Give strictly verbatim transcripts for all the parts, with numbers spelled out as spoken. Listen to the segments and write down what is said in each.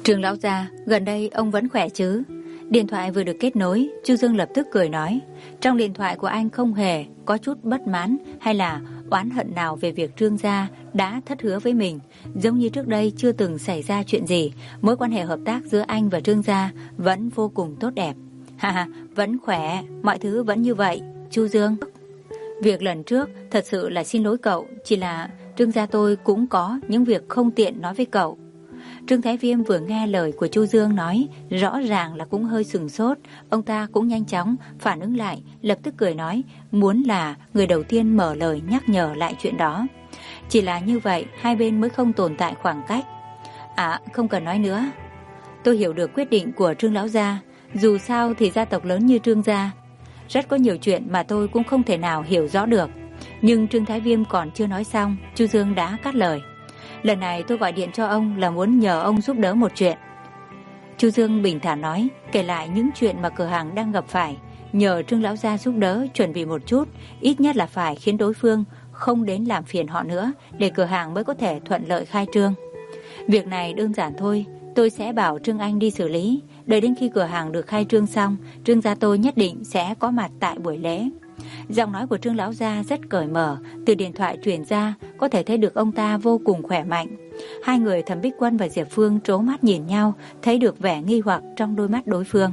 Trương lão gia, gần đây ông vẫn khỏe chứ? Điện thoại vừa được kết nối, Chu Dương lập tức cười nói, trong điện thoại của anh không hề có chút bất mãn hay là oán hận nào về việc Trương gia đã thất hứa với mình, giống như trước đây chưa từng xảy ra chuyện gì, mối quan hệ hợp tác giữa anh và Trương gia vẫn vô cùng tốt đẹp. Ha ha, vẫn khỏe, mọi thứ vẫn như vậy, Chu Dương. Việc lần trước thật sự là xin lỗi cậu, chỉ là Trương gia tôi cũng có những việc không tiện nói với cậu. Trương Thái Viêm vừa nghe lời của Chu Dương nói, rõ ràng là cũng hơi sừng sốt. Ông ta cũng nhanh chóng phản ứng lại, lập tức cười nói, muốn là người đầu tiên mở lời nhắc nhở lại chuyện đó. Chỉ là như vậy, hai bên mới không tồn tại khoảng cách. À, không cần nói nữa. Tôi hiểu được quyết định của Trương lão gia. Dù sao thì gia tộc lớn như Trương gia, rất có nhiều chuyện mà tôi cũng không thể nào hiểu rõ được. Nhưng Trương Thái Viêm còn chưa nói xong, Chu Dương đã cắt lời. Lần này tôi gọi điện cho ông là muốn nhờ ông giúp đỡ một chuyện. Chu Dương bình thản nói, kể lại những chuyện mà cửa hàng đang gặp phải, nhờ Trương lão gia giúp đỡ chuẩn bị một chút, ít nhất là phải khiến đối phương không đến làm phiền họ nữa, để cửa hàng mới có thể thuận lợi khai trương. Việc này đơn giản thôi, tôi sẽ bảo Trương Anh đi xử lý, đợi đến khi cửa hàng được khai trương xong, Trương gia tôi nhất định sẽ có mặt tại buổi lễ. Giọng nói của Trương lão gia rất cởi mở, từ điện thoại truyền ra có thể thấy được ông ta vô cùng khỏe mạnh. Hai người Thẩm Bích Quân và Diệp Phương trố mắt nhìn nhau, thấy được vẻ nghi hoặc trong đôi mắt đối phương.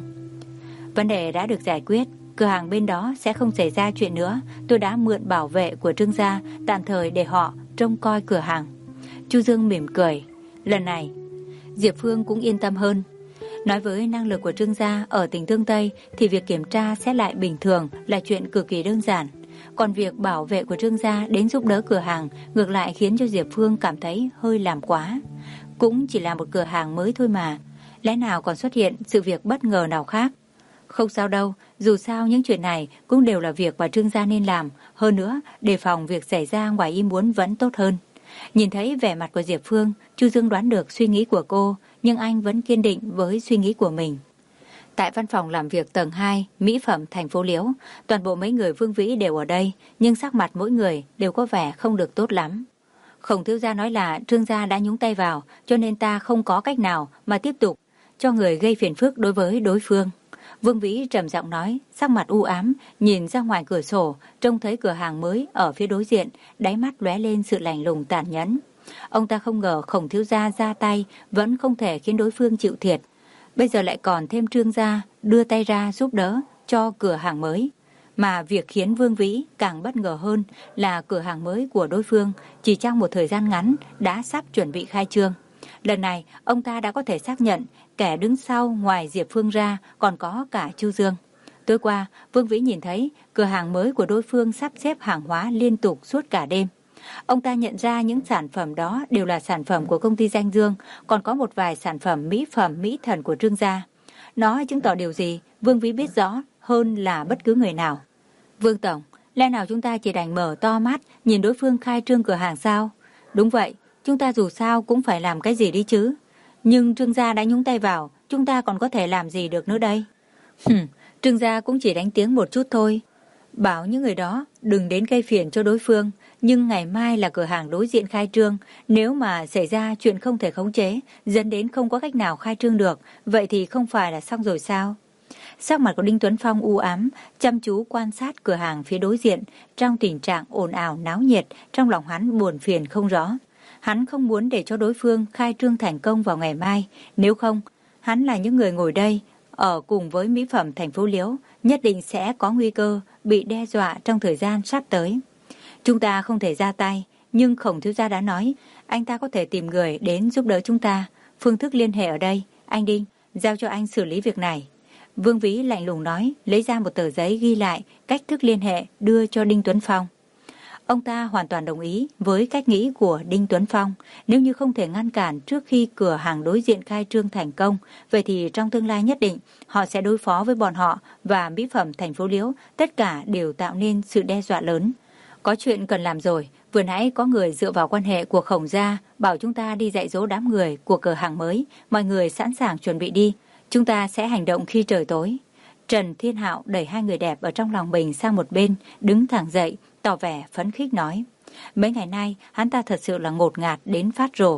Vấn đề đã được giải quyết, cửa hàng bên đó sẽ không xảy ra chuyện nữa. Tôi đã mượn bảo vệ của Trương gia, tạm thời để họ trông coi cửa hàng. Chu Dương mỉm cười. Lần này Diệp Phương cũng yên tâm hơn. Nói với năng lực của Trương gia ở tỉnh Tương Tây thì việc kiểm tra xét lại bình thường là chuyện cực kỳ đơn giản. Còn việc bảo vệ của Trương gia đến giúp đỡ cửa hàng ngược lại khiến cho Diệp Phương cảm thấy hơi làm quá. Cũng chỉ là một cửa hàng mới thôi mà, lẽ nào còn xuất hiện sự việc bất ngờ nào khác? Không sao đâu, dù sao những chuyện này cũng đều là việc mà Trương gia nên làm. Hơn nữa, đề phòng việc xảy ra ngoài ý muốn vẫn tốt hơn. Nhìn thấy vẻ mặt của Diệp Phương, Chu Dương đoán được suy nghĩ của cô, nhưng anh vẫn kiên định với suy nghĩ của mình. Tại văn phòng làm việc tầng hai, mỹ phẩm thành phố Liễu, toàn bộ mấy người Vương Vĩ đều ở đây, nhưng sắc mặt mỗi người đều có vẻ không được tốt lắm. Khổng thiếu gia nói là Trương gia đã nhúng tay vào, cho nên ta không có cách nào mà tiếp tục cho người gây phiền phức đối với đối phương. Vương Vĩ trầm giọng nói, sắc mặt u ám, nhìn ra ngoài cửa sổ, trông thấy cửa hàng mới ở phía đối diện, đáy mắt lóe lên sự lạnh lùng tàn nhẫn. Ông ta không ngờ Khổng thiếu gia ra tay vẫn không thể khiến đối phương chịu thiệt. Bây giờ lại còn thêm Trương gia đưa tay ra giúp đỡ cho cửa hàng mới. Mà việc khiến Vương Vĩ càng bất ngờ hơn là cửa hàng mới của đối phương chỉ trong một thời gian ngắn đã sắp chuẩn bị khai trương. Lần này ông ta đã có thể xác nhận kẻ đứng sau ngoài Diệp Phương ra còn có cả Chu Dương. Tối qua Vương Vĩ nhìn thấy cửa hàng mới của đối phương sắp xếp hàng hóa liên tục suốt cả đêm. Ông ta nhận ra những sản phẩm đó đều là sản phẩm của công ty Danh Dương, còn có một vài sản phẩm mỹ phẩm mỹ thần của Trương gia. Nó chứng tỏ điều gì Vương Vĩ biết rõ hơn là bất cứ người nào. Vương Tổng, lẽ nào chúng ta chỉ đành mở to mắt nhìn đối phương khai trương cửa hàng sao? Đúng vậy, chúng ta dù sao cũng phải làm cái gì đi chứ. Nhưng Trương gia đã nhúng tay vào, chúng ta còn có thể làm gì được nữa đây? Hừm, Trương gia cũng chỉ đánh tiếng một chút thôi. Bảo những người đó đừng đến gây phiền cho đối phương. Nhưng ngày mai là cửa hàng đối diện khai trương. Nếu mà xảy ra chuyện không thể khống chế, dẫn đến không có cách nào khai trương được, vậy thì không phải là xong rồi sao? Sắc mặt của Đinh Tuấn Phong u ám, chăm chú quan sát cửa hàng phía đối diện. Trong tình trạng ồn ào náo nhiệt, trong lòng hắn buồn phiền không rõ. Hắn không muốn để cho đối phương khai trương thành công vào ngày mai. Nếu không, hắn là những người ngồi đây, ở cùng với mỹ phẩm thành phố Liễu, nhất định sẽ có nguy cơ bị đe dọa trong thời gian sắp tới. Chúng ta không thể ra tay, nhưng Khổng thiếu gia đã nói, anh ta có thể tìm người đến giúp đỡ chúng ta. Phương thức liên hệ ở đây, anh Đinh, giao cho anh xử lý việc này. Vương Vĩ lạnh lùng nói, lấy ra một tờ giấy ghi lại cách thức liên hệ đưa cho Đinh Tuấn Phong. Ông ta hoàn toàn đồng ý với cách nghĩ của Đinh Tuấn Phong. Nếu như không thể ngăn cản trước khi cửa hàng đối diện khai trương thành công, vậy thì trong tương lai nhất định họ sẽ đối phó với bọn họ và mỹ phẩm thành phố Liễu, tất cả đều tạo nên sự đe dọa lớn. Có chuyện cần làm rồi, vừa nãy có người dựa vào quan hệ của Khổng gia bảo chúng ta đi dạy dỗ đám người của cửa hàng mới, mọi người sẵn sàng chuẩn bị đi, chúng ta sẽ hành động khi trời tối. Trần Thiên Hạo đẩy hai người đẹp ở trong lòng mình sang một bên, đứng thẳng dậy, tỏ vẻ phấn khích nói. Mấy ngày nay hắn ta thật sự là ngột ngạt đến phát rồ.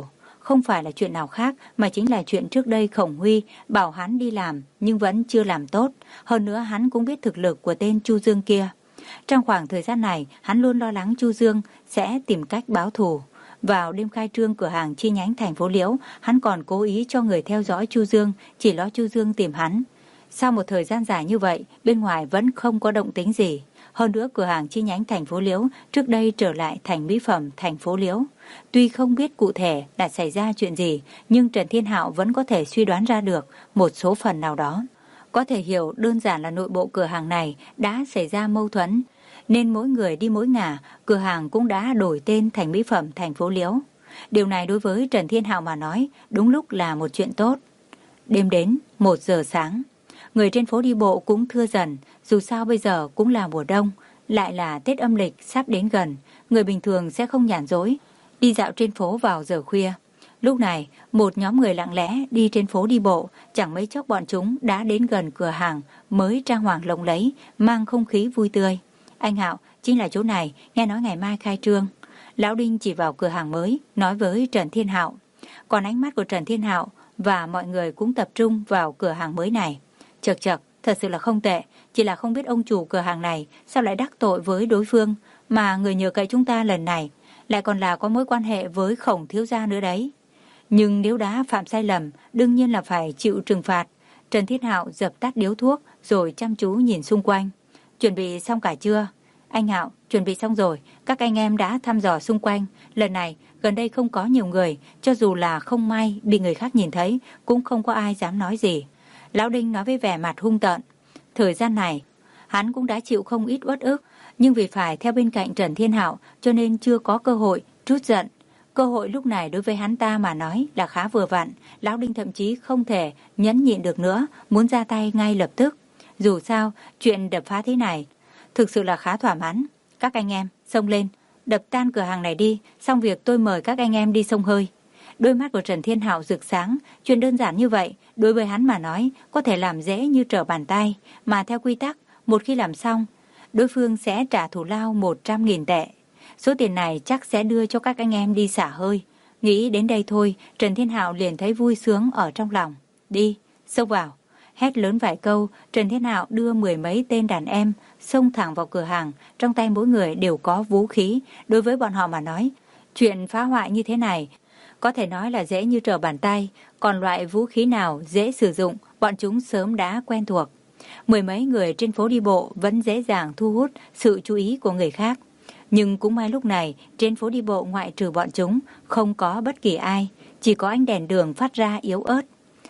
không phải là chuyện nào khác mà chính là chuyện trước đây Khổng Huy bảo hắn đi làm nhưng vẫn chưa làm tốt. Hơn nữa hắn cũng biết thực lực của tên Chu Dương kia. Trong khoảng thời gian này, hắn luôn lo lắng Chu Dương sẽ tìm cách báo thù. Vào đêm khai trương cửa hàng chi nhánh thành phố Liễu, hắn còn cố ý cho người theo dõi Chu Dương, chỉ lo Chu Dương tìm hắn. Sau một thời gian dài như vậy, bên ngoài vẫn không có động tĩnh gì. Hơn nữa cửa hàng chi nhánh thành phố Liễu trước đây trở lại thành mỹ phẩm thành phố Liễu. Tuy không biết cụ thể đã xảy ra chuyện gì, nhưng Trần Thiên Hạo vẫn có thể suy đoán ra được một số phần nào đó. Có thể hiểu đơn giản là nội bộ cửa hàng này đã xảy ra mâu thuẫn, nên mỗi người đi mỗi ngả, cửa hàng cũng đã đổi tên thành mỹ phẩm thành phố Liễu. Điều này đối với Trần Thiên Hạo mà nói đúng lúc là một chuyện tốt. Đêm đến một giờ sáng, người trên phố đi bộ cũng thưa dần, dù sao bây giờ cũng là mùa đông, lại là Tết âm lịch sắp đến gần, người bình thường sẽ không nhàn rỗi đi dạo trên phố vào giờ khuya. Lúc này, một nhóm người lặng lẽ đi trên phố đi bộ, chẳng mấy chốc bọn chúng đã đến gần cửa hàng mới trang hoàng lộng lẫy, mang không khí vui tươi. Anh Hạo, chính là chỗ này, nghe nói ngày mai khai trương. Lão Đinh chỉ vào cửa hàng mới, nói với Trần Thiên Hạo. Còn ánh mắt của Trần Thiên Hạo và mọi người cũng tập trung vào cửa hàng mới này. Chật chật, thật sự là không tệ, chỉ là không biết ông chủ cửa hàng này sao lại đắc tội với đối phương, mà người nhờ cậy chúng ta lần này lại còn là có mối quan hệ với Khổng thiếu gia nữa đấy. Nhưng nếu đã phạm sai lầm, đương nhiên là phải chịu trừng phạt. Trần Thiên Hạo dập tắt điếu thuốc rồi chăm chú nhìn xung quanh. Chuẩn bị xong cả chưa? Anh Hạo, chuẩn bị xong rồi, các anh em đã thăm dò xung quanh. Lần này, gần đây không có nhiều người, cho dù là không may bị người khác nhìn thấy, cũng không có ai dám nói gì. Lão Đinh nói với vẻ mặt hung tợn. Thời gian này, hắn cũng đã chịu không ít uất ức, nhưng vì phải theo bên cạnh Trần Thiên Hạo cho nên chưa có cơ hội trút giận. Cơ hội lúc này đối với hắn ta mà nói là khá vừa vặn. Lão Đinh thậm chí không thể nhẫn nhịn được nữa, muốn ra tay ngay lập tức. Dù sao, chuyện đập phá thế này thực sự là khá thỏa mãn. Các anh em, xông lên, đập tan cửa hàng này đi, xong việc tôi mời các anh em đi xông hơi. Đôi mắt của Trần Thiên Hạo rực sáng, chuyện đơn giản như vậy, đối với hắn mà nói, có thể làm dễ như trở bàn tay, mà theo quy tắc, một khi làm xong, đối phương sẽ trả thù lao một trăm nghìn tệ. Số tiền này chắc sẽ đưa cho các anh em đi xả hơi. Nghĩ đến đây thôi, Trần Thiên Hạo liền thấy vui sướng ở trong lòng. Đi, xông vào. Hét lớn vài câu, Trần Thiên Hạo đưa mười mấy tên đàn em xông thẳng vào cửa hàng, trong tay mỗi người đều có vũ khí. Đối với bọn họ mà nói, chuyện phá hoại như thế này có thể nói là dễ như trở bàn tay, còn loại vũ khí nào dễ sử dụng, bọn chúng sớm đã quen thuộc. Mười mấy người trên phố đi bộ vẫn dễ dàng thu hút sự chú ý của người khác. Nhưng cũng may lúc này, trên phố đi bộ ngoại trừ bọn chúng, không có bất kỳ ai, chỉ có ánh đèn đường phát ra yếu ớt.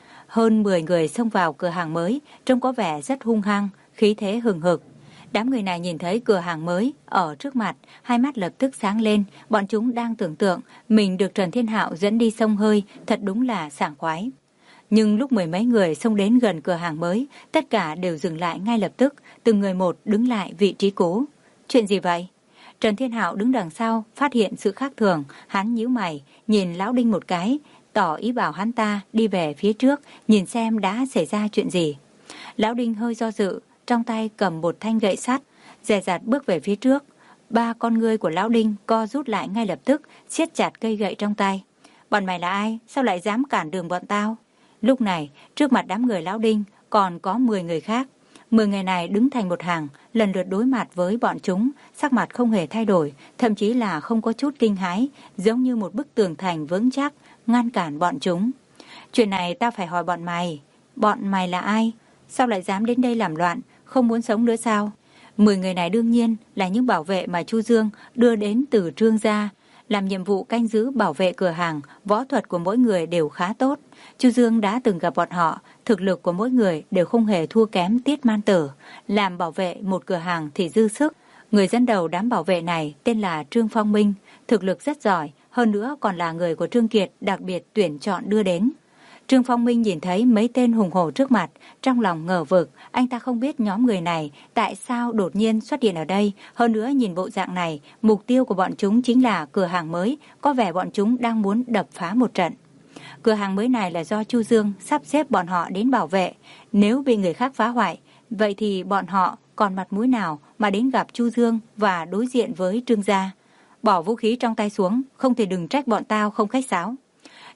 Hơn mười người xông vào cửa hàng mới, trông có vẻ rất hung hăng, khí thế hừng hực. Đám người này nhìn thấy cửa hàng mới ở trước mặt, hai mắt lập tức sáng lên, bọn chúng đang tưởng tượng mình được Trần Thiên Hạo dẫn đi xông hơi, thật đúng là sảng khoái. Nhưng lúc mười mấy người xông đến gần cửa hàng mới, tất cả đều dừng lại ngay lập tức, từng người một đứng lại vị trí cũ. Chuyện gì vậy? Trần Thiên Hạo đứng đằng sau, phát hiện sự khác thường, hắn nhíu mày, nhìn Lão Đinh một cái, tỏ ý bảo hắn ta đi về phía trước, nhìn xem đã xảy ra chuyện gì. Lão Đinh hơi do dự, trong tay cầm một thanh gậy sắt, dè dặt bước về phía trước. Ba con ngươi của Lão Đinh co rút lại ngay lập tức, siết chặt cây gậy trong tay. Bọn mày là ai? Sao lại dám cản đường bọn tao? Lúc này, trước mặt đám người Lão Đinh còn có mười người khác. Mười người này đứng thành một hàng, lần lượt đối mặt với bọn chúng, sắc mặt không hề thay đổi, thậm chí là không có chút kinh hãi, giống như một bức tường thành vững chắc, ngăn cản bọn chúng. Chuyện này tao phải hỏi bọn mày. Bọn mày là ai? Sao lại dám đến đây làm loạn? Không muốn sống nữa sao? Mười người này đương nhiên là những bảo vệ mà Chu Dương đưa đến từ Trương gia, làm nhiệm vụ canh giữ bảo vệ cửa hàng. Võ thuật của mỗi người đều khá tốt. Chu Dương đã từng gặp bọn họ, thực lực của mỗi người đều không hề thua kém Tiết Man Tử. Làm bảo vệ một cửa hàng thì dư sức. Người dẫn đầu đám bảo vệ này tên là Trương Phong Minh, thực lực rất giỏi, hơn nữa còn là người của Trương Kiệt đặc biệt tuyển chọn đưa đến. Trương Phong Minh nhìn thấy mấy tên hùng hổ trước mặt, trong lòng ngờ vực, anh ta không biết nhóm người này tại sao đột nhiên xuất hiện ở đây, hơn nữa nhìn bộ dạng này, mục tiêu của bọn chúng chính là cửa hàng mới, có vẻ bọn chúng đang muốn đập phá một trận. Cửa hàng mới này là do Chu Dương sắp xếp bọn họ đến bảo vệ, nếu bị người khác phá hoại, vậy thì bọn họ còn mặt mũi nào mà đến gặp Chu Dương và đối diện với Trương gia. Bỏ vũ khí trong tay xuống, không thể đừng trách bọn tao không khách sáo.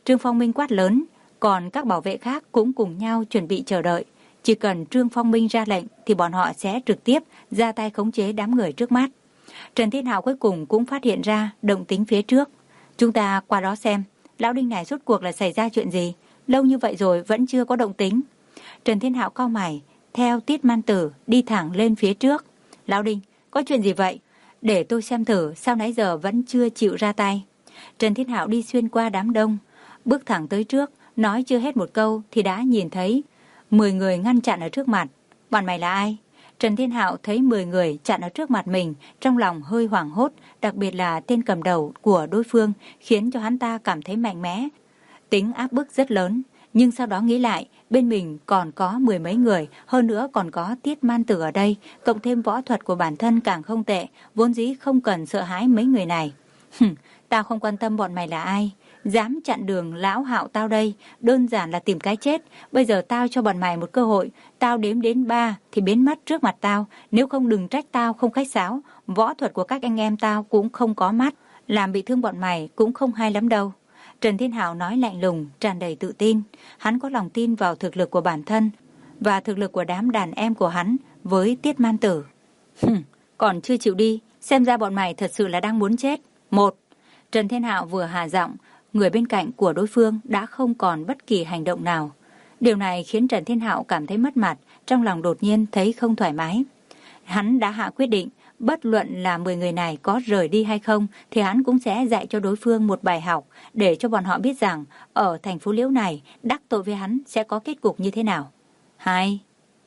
Trương Phong Minh quát lớn, còn các bảo vệ khác cũng cùng nhau chuẩn bị chờ đợi. Chỉ cần Trương Phong Minh ra lệnh thì bọn họ sẽ trực tiếp ra tay khống chế đám người trước mắt. Trần Thiên Hạo cuối cùng cũng phát hiện ra động tĩnh phía trước. Chúng ta qua đó xem, lão Đinh này rốt cuộc là xảy ra chuyện gì? Lâu như vậy rồi vẫn chưa có động tĩnh. Trần Thiên Hạo cau mày, theo Tiết Man Tử đi thẳng lên phía trước. Lão Đinh, có chuyện gì vậy? Để tôi xem thử, sao nãy giờ vẫn chưa chịu ra tay. Trần Thiên Hạo đi xuyên qua đám đông, bước thẳng tới trước, nói chưa hết một câu thì đã nhìn thấy mười người ngăn chặn ở trước mặt. Bọn mày là ai? Trần Thiên Hạo thấy mười người chặn ở trước mặt mình, trong lòng hơi hoảng hốt, đặc biệt là tên cầm đầu của đối phương khiến cho hắn ta cảm thấy mạnh mẽ. Tính áp bức rất lớn, nhưng sau đó nghĩ lại, bên mình còn có mười mấy người, hơn nữa còn có Tiết Man Tử ở đây, cộng thêm võ thuật của bản thân càng không tệ, vốn dĩ không cần sợ hãi mấy người này. Hừm, tao không quan tâm bọn mày là ai, dám chặn đường lão Hạo tao đây, đơn giản là tìm cái chết. Bây giờ tao cho bọn mày một cơ hội, tao đếm đến ba thì biến mất trước mặt tao, nếu không đừng trách tao không khách sáo. Võ thuật của các anh em tao cũng không có mắt, làm bị thương bọn mày cũng không hay lắm đâu. Trần Thiên Hạo nói lạnh lùng, tràn đầy tự tin. Hắn có lòng tin vào thực lực của bản thân và thực lực của đám đàn em của hắn với Tiết Man Tử. Hừm, còn chưa chịu đi, xem ra bọn mày thật sự là đang muốn chết. Một. Trần Thiên Hạo vừa hạ giọng, người bên cạnh của đối phương đã không còn bất kỳ hành động nào. Điều này khiến Trần Thiên Hạo cảm thấy mất mặt, trong lòng đột nhiên thấy không thoải mái. Hắn đã hạ quyết định, bất luận là mười người này có rời đi hay không thì hắn cũng sẽ dạy cho đối phương một bài học để cho bọn họ biết rằng ở thành phố Liễu này đắc tội với hắn sẽ có kết cục như thế nào. Hai,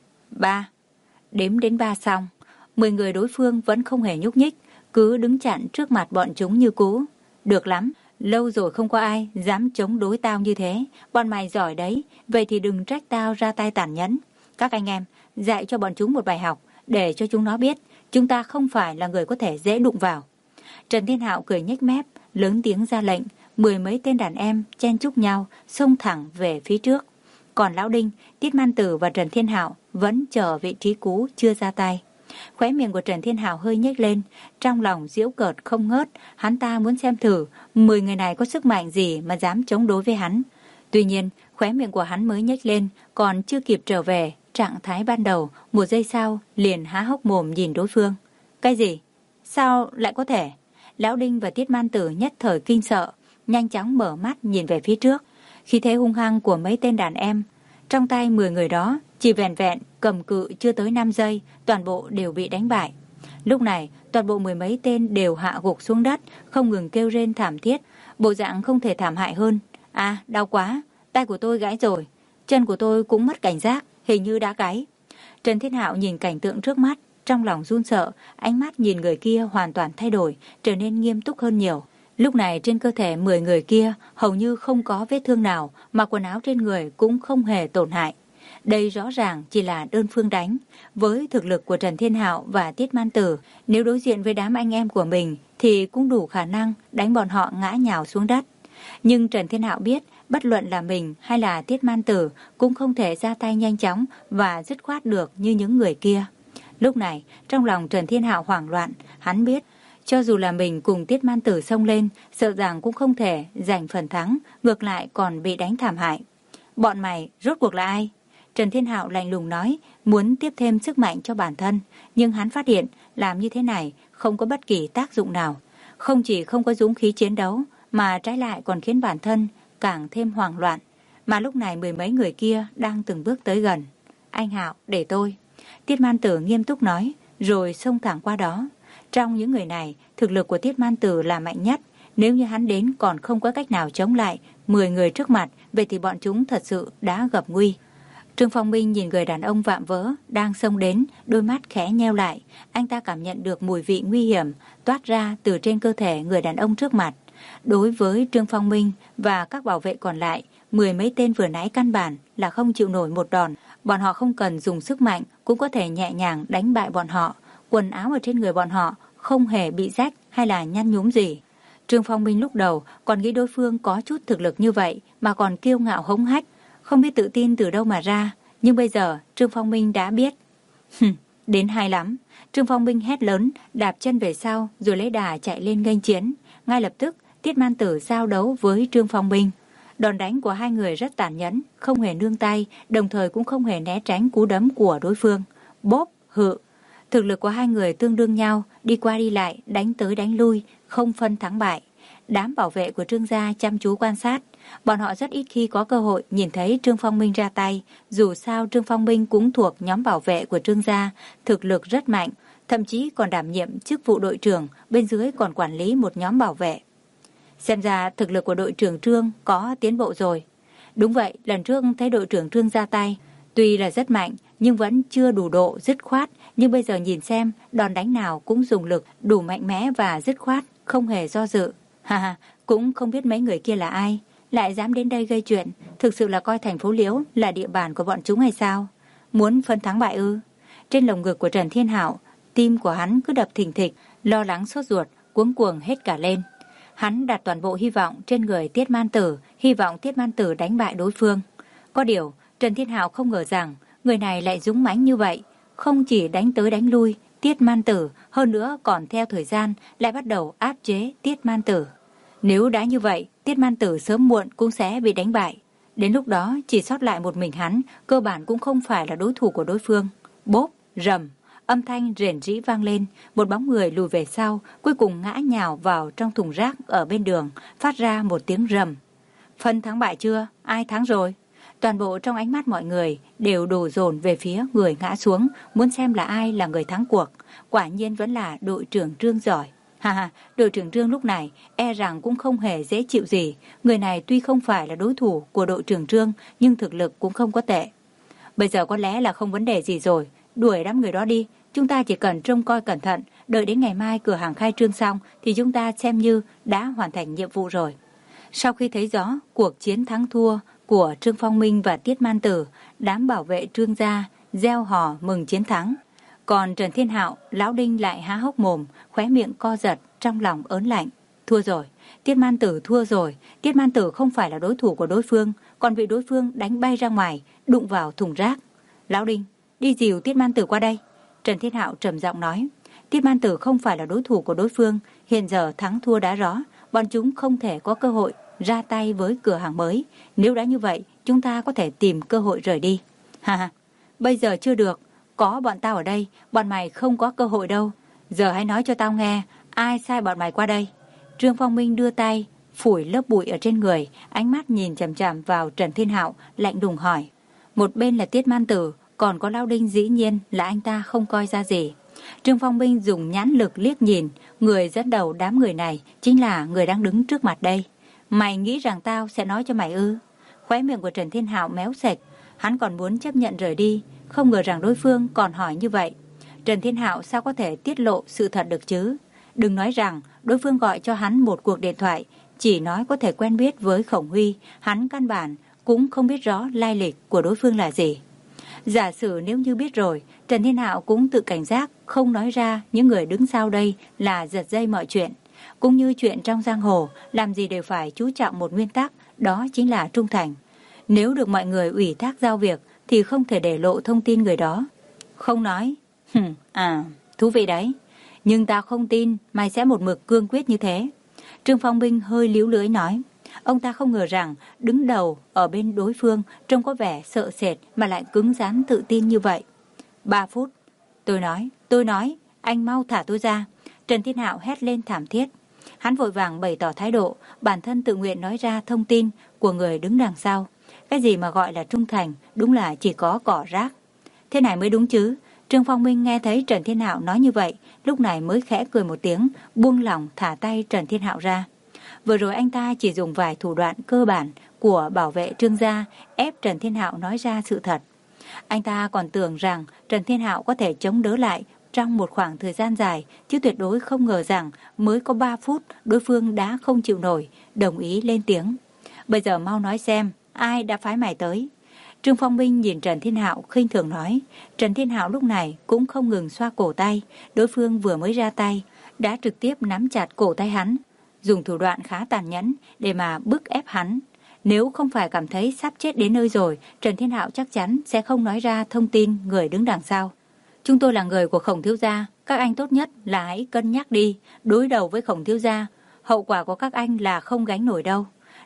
ba, đếm đến ba xong, mười người đối phương vẫn không hề nhúc nhích, cứ đứng chặn trước mặt bọn chúng như cũ. Được lắm, lâu rồi không có ai dám chống đối tao như thế, bọn mày giỏi đấy, vậy thì đừng trách tao ra tay tàn nhẫn. Các anh em, dạy cho bọn chúng một bài học, để cho chúng nó biết chúng ta không phải là người có thể dễ đụng vào. Trần Thiên Hạo cười nhếch mép, lớn tiếng ra lệnh, mười mấy tên đàn em chen chúc nhau, xông thẳng về phía trước. Còn Lão Đinh, Tiết Man Tử và Trần Thiên Hạo vẫn chờ vị trí cũ chưa ra tay. Khóe miệng của Trần Thiên Hạo hơi nhếch lên, trong lòng giễu cợt không ngớt, hắn ta muốn xem thử mười người này có sức mạnh gì mà dám chống đối với hắn. Tuy nhiên, khóe miệng của hắn mới nhếch lên, còn chưa kịp trở về trạng thái ban đầu, một giây sau liền há hốc mồm nhìn đối phương. Cái gì? Sao lại có thể? Lão Đinh và Tiết Man Tử nhất thời kinh sợ, nhanh chóng mở mắt nhìn về phía trước. Khí thế hung hăng của mấy tên đàn em, trong tay mười người đó chỉ vẹn vẹn cầm cự chưa tới năm giây, toàn bộ đều bị đánh bại. Lúc này, toàn bộ mười mấy tên đều hạ gục xuống đất, không ngừng kêu rên thảm thiết, bộ dạng không thể thảm hại hơn. À, đau quá, tay của tôi gãy rồi, chân của tôi cũng mất cảnh giác, hình như đã gãy. Trần Thiên Hạo nhìn cảnh tượng trước mắt, trong lòng run sợ, ánh mắt nhìn người kia hoàn toàn thay đổi, trở nên nghiêm túc hơn nhiều. Lúc này trên cơ thể mười người kia hầu như không có vết thương nào, mà quần áo trên người cũng không hề tổn hại. Đây rõ ràng chỉ là đơn phương đánh. Với thực lực của Trần Thiên Hạo và Tiết Man Tử, nếu đối diện với đám anh em của mình thì cũng đủ khả năng đánh bọn họ ngã nhào xuống đất. Nhưng Trần Thiên Hạo biết, bất luận là mình hay là Tiết Man Tử cũng không thể ra tay nhanh chóng và dứt khoát được như những người kia. Lúc này, trong lòng Trần Thiên Hạo hoảng loạn, hắn biết, cho dù là mình cùng Tiết Man Tử xông lên, sợ rằng cũng không thể giành phần thắng, ngược lại còn bị đánh thảm hại. Bọn mày rốt cuộc là ai? Trần Thiên Hạo lạnh lùng nói, muốn tiếp thêm sức mạnh cho bản thân, nhưng hắn phát hiện làm như thế này không có bất kỳ tác dụng nào. Không chỉ không có dũng khí chiến đấu, mà trái lại còn khiến bản thân càng thêm hoảng loạn. Mà lúc này mười mấy người kia đang từng bước tới gần. Anh Hạo, để tôi. Tiết Man Tử nghiêm túc nói, rồi xông thẳng qua đó. Trong những người này, thực lực của Tiết Man Tử là mạnh nhất. Nếu như hắn đến còn không có cách nào chống lại mười người trước mặt, vậy thì bọn chúng thật sự đã gặp nguy. Trương Phong Minh nhìn người đàn ông vạm vỡ đang xông đến, đôi mắt khẽ nheo lại. Anh ta cảm nhận được mùi vị nguy hiểm toát ra từ trên cơ thể người đàn ông trước mặt. Đối với Trương Phong Minh và các bảo vệ còn lại, mười mấy tên vừa nãy căn bản là không chịu nổi một đòn. Bọn họ không cần dùng sức mạnh cũng có thể nhẹ nhàng đánh bại bọn họ. Quần áo ở trên người bọn họ không hề bị rách hay là nhăn nhúm gì. Trương Phong Minh lúc đầu còn nghĩ đối phương có chút thực lực như vậy mà còn kiêu ngạo hống hách, không biết tự tin từ đâu mà ra. Nhưng bây giờ Trương Phong Minh đã biết. Hừm, đến hay lắm. Trương Phong Minh hét lớn, đạp chân về sau rồi lấy đà chạy lên nghênh chiến. Ngay lập tức Tiết Man Tử giao đấu với Trương Phong Minh. Đòn đánh của hai người rất tàn nhẫn, không hề nương tay, đồng thời cũng không hề né tránh cú đấm của đối phương. Bốp, hự. Thực lực của hai người tương đương nhau, đi qua đi lại, đánh tới đánh lui, không phân thắng bại. Đám bảo vệ của Trương gia chăm chú quan sát. Bọn họ rất ít khi có cơ hội nhìn thấy Trương Phong Minh ra tay. Dù sao Trương Phong Minh cũng thuộc nhóm bảo vệ của Trương gia, thực lực rất mạnh, thậm chí còn đảm nhiệm chức vụ đội trưởng, bên dưới còn quản lý một nhóm bảo vệ. Xem ra thực lực của đội trưởng Trương có tiến bộ rồi. Đúng vậy, lần trước thấy đội trưởng Trương ra tay, tuy là rất mạnh nhưng vẫn chưa đủ độ dứt khoát. Nhưng bây giờ nhìn xem, đòn đánh nào cũng dùng lực, đủ mạnh mẽ và dứt khoát, không hề do dự. Ha ha, cũng không biết mấy người kia là ai, lại dám đến đây gây chuyện. Thực sự là coi thành phố Liễu là địa bàn của bọn chúng hay sao? Muốn phân thắng bại ư? Trên lồng ngực của Trần Thiên Hạo, tim của hắn cứ đập thình thịch, lo lắng sốt ruột, cuống cuồng hết cả lên. Hắn đặt toàn bộ hy vọng trên người Tiết Man Tử, hy vọng Tiết Man Tử đánh bại đối phương. Có điều, Trần Thiên Hạo không ngờ rằng người này lại dũng mãnh như vậy, không chỉ đánh tới đánh lui Tiết Man Tử, hơn nữa còn theo thời gian lại bắt đầu áp chế Tiết Man Tử. Nếu đã như vậy, Tiết Man Tử sớm muộn cũng sẽ bị đánh bại. Đến lúc đó chỉ sót lại một mình hắn, cơ bản cũng không phải là đối thủ của đối phương. Bốp, rầm, âm thanh rền rĩ vang lên, một bóng người lùi về sau, cuối cùng ngã nhào vào trong thùng rác ở bên đường, phát ra một tiếng rầm. Phân thắng bại chưa? Ai thắng rồi? Toàn bộ trong ánh mắt mọi người đều đổ dồn về phía người ngã xuống, muốn xem là ai là người thắng cuộc. Quả nhiên vẫn là đội trưởng Trương giỏi. Ha ha, đội trưởng Trương lúc này e rằng cũng không hề dễ chịu gì. Người này tuy không phải là đối thủ của đội trưởng Trương, nhưng thực lực cũng không có tệ. Bây giờ có lẽ là không vấn đề gì rồi, đuổi đám người đó đi. Chúng ta chỉ cần trông coi cẩn thận, đợi đến ngày mai cửa hàng khai trương xong thì chúng ta xem như đã hoàn thành nhiệm vụ rồi. Sau khi thấy rõ cuộc chiến thắng thua của Trương Phong Minh và Tiết Man Tử, đám bảo vệ Trương gia reo hò mừng chiến thắng. Còn Trần Thiên Hạo, Lão Đinh lại há hốc mồm, khóe miệng co giật, trong lòng ớn lạnh. Thua rồi, Tiết Man Tử thua rồi. Tiết Man Tử không phải là đối thủ của đối phương, còn bị đối phương đánh bay ra ngoài, đụng vào thùng rác. Lão Đinh, đi dìu Tiết Man Tử qua đây. Trần Thiên Hạo trầm giọng nói. Tiết Man Tử không phải là đối thủ của đối phương, hiện giờ thắng thua đã rõ, bọn chúng không thể có cơ hội ra tay với cửa hàng mới. Nếu đã như vậy, chúng ta có thể tìm cơ hội rời đi. Ha ha, bây giờ chưa được, có bọn tao ở đây, bọn mày không có cơ hội đâu. Giờ hãy nói cho tao nghe, ai sai bọn mày qua đây? Trương Phong Minh đưa tay phủi lớp bụi ở trên người, ánh mắt nhìn chằm chằm vào Trần Thiên Hạo, lạnh lùng hỏi. Một bên là Tiết Man Tử, còn có Lão Đinh dĩ nhiên là anh ta không coi ra gì. Trương Phong Minh dùng nhãn lực liếc nhìn, người dẫn đầu đám người này chính là người đang đứng trước mặt đây. Mày nghĩ rằng tao sẽ nói cho mày ư? Khóe miệng của Trần Thiên Hạo méo sạch, hắn còn muốn chấp nhận rời đi, không ngờ rằng đối phương còn hỏi như vậy. Trần Thiên Hạo sao có thể tiết lộ sự thật được chứ? Đừng nói rằng đối phương gọi cho hắn một cuộc điện thoại, chỉ nói có thể quen biết với Khổng Huy, hắn căn bản cũng không biết rõ lai lịch của đối phương là gì. Giả sử nếu như biết rồi, Trần Thiên Hạo cũng tự cảnh giác, không nói ra những người đứng sau đây là giật dây mọi chuyện. Cũng như chuyện trong giang hồ, làm gì đều phải chú trọng một nguyên tắc, đó chính là trung thành. Nếu được mọi người ủy thác giao việc thì không thể để lộ thông tin người đó. Không nói, Hừm, à, thú vị đấy. Nhưng tao không tin mày sẽ một mực cương quyết như thế. Trương Phong Minh hơi líu lưỡi nói. Ông ta không ngờ rằng đứng đầu ở bên đối phương trông có vẻ sợ sệt mà lại cứng rắn tự tin như vậy. Ba phút. Tôi nói, tôi nói, anh mau thả tôi ra. Trần Thiên Hạo hét lên thảm thiết. Hắn vội vàng bày tỏ thái độ, bản thân tự nguyện nói ra thông tin của người đứng đằng sau. Cái gì mà gọi là trung thành, đúng là chỉ có cỏ rác. Thế này mới đúng chứ. Trương Phong Minh nghe thấy Trần Thiên Hạo nói như vậy, lúc này mới khẽ cười một tiếng, buông lỏng thả tay Trần Thiên Hạo ra. Vừa rồi anh ta chỉ dùng vài thủ đoạn cơ bản của bảo vệ Trương gia ép Trần Thiên Hạo nói ra sự thật. Anh ta còn tưởng rằng Trần Thiên Hạo có thể chống đỡ lại trong một khoảng thời gian dài, chứ tuyệt đối không ngờ rằng mới có ba phút đối phương đã không chịu nổi, đồng ý lên tiếng. Bây giờ mau nói xem, ai đã phái mày tới? Trương Phong Minh nhìn Trần Thiên Hạo khinh thường nói. Trần Thiên Hạo lúc này cũng không ngừng xoa cổ tay, đối phương vừa mới ra tay, đã trực tiếp nắm chặt cổ tay hắn, dùng thủ đoạn khá tàn nhẫn để mà bức ép hắn. Nếu không phải cảm thấy sắp chết đến nơi rồi, Trần Thiên Hạo chắc chắn sẽ không nói ra thông tin người đứng đằng sau. Chúng tôi là người của Khổng thiếu gia, các anh tốt nhất là hãy cân nhắc đi, đối đầu với Khổng thiếu gia, hậu quả của các anh là không gánh nổi đâu.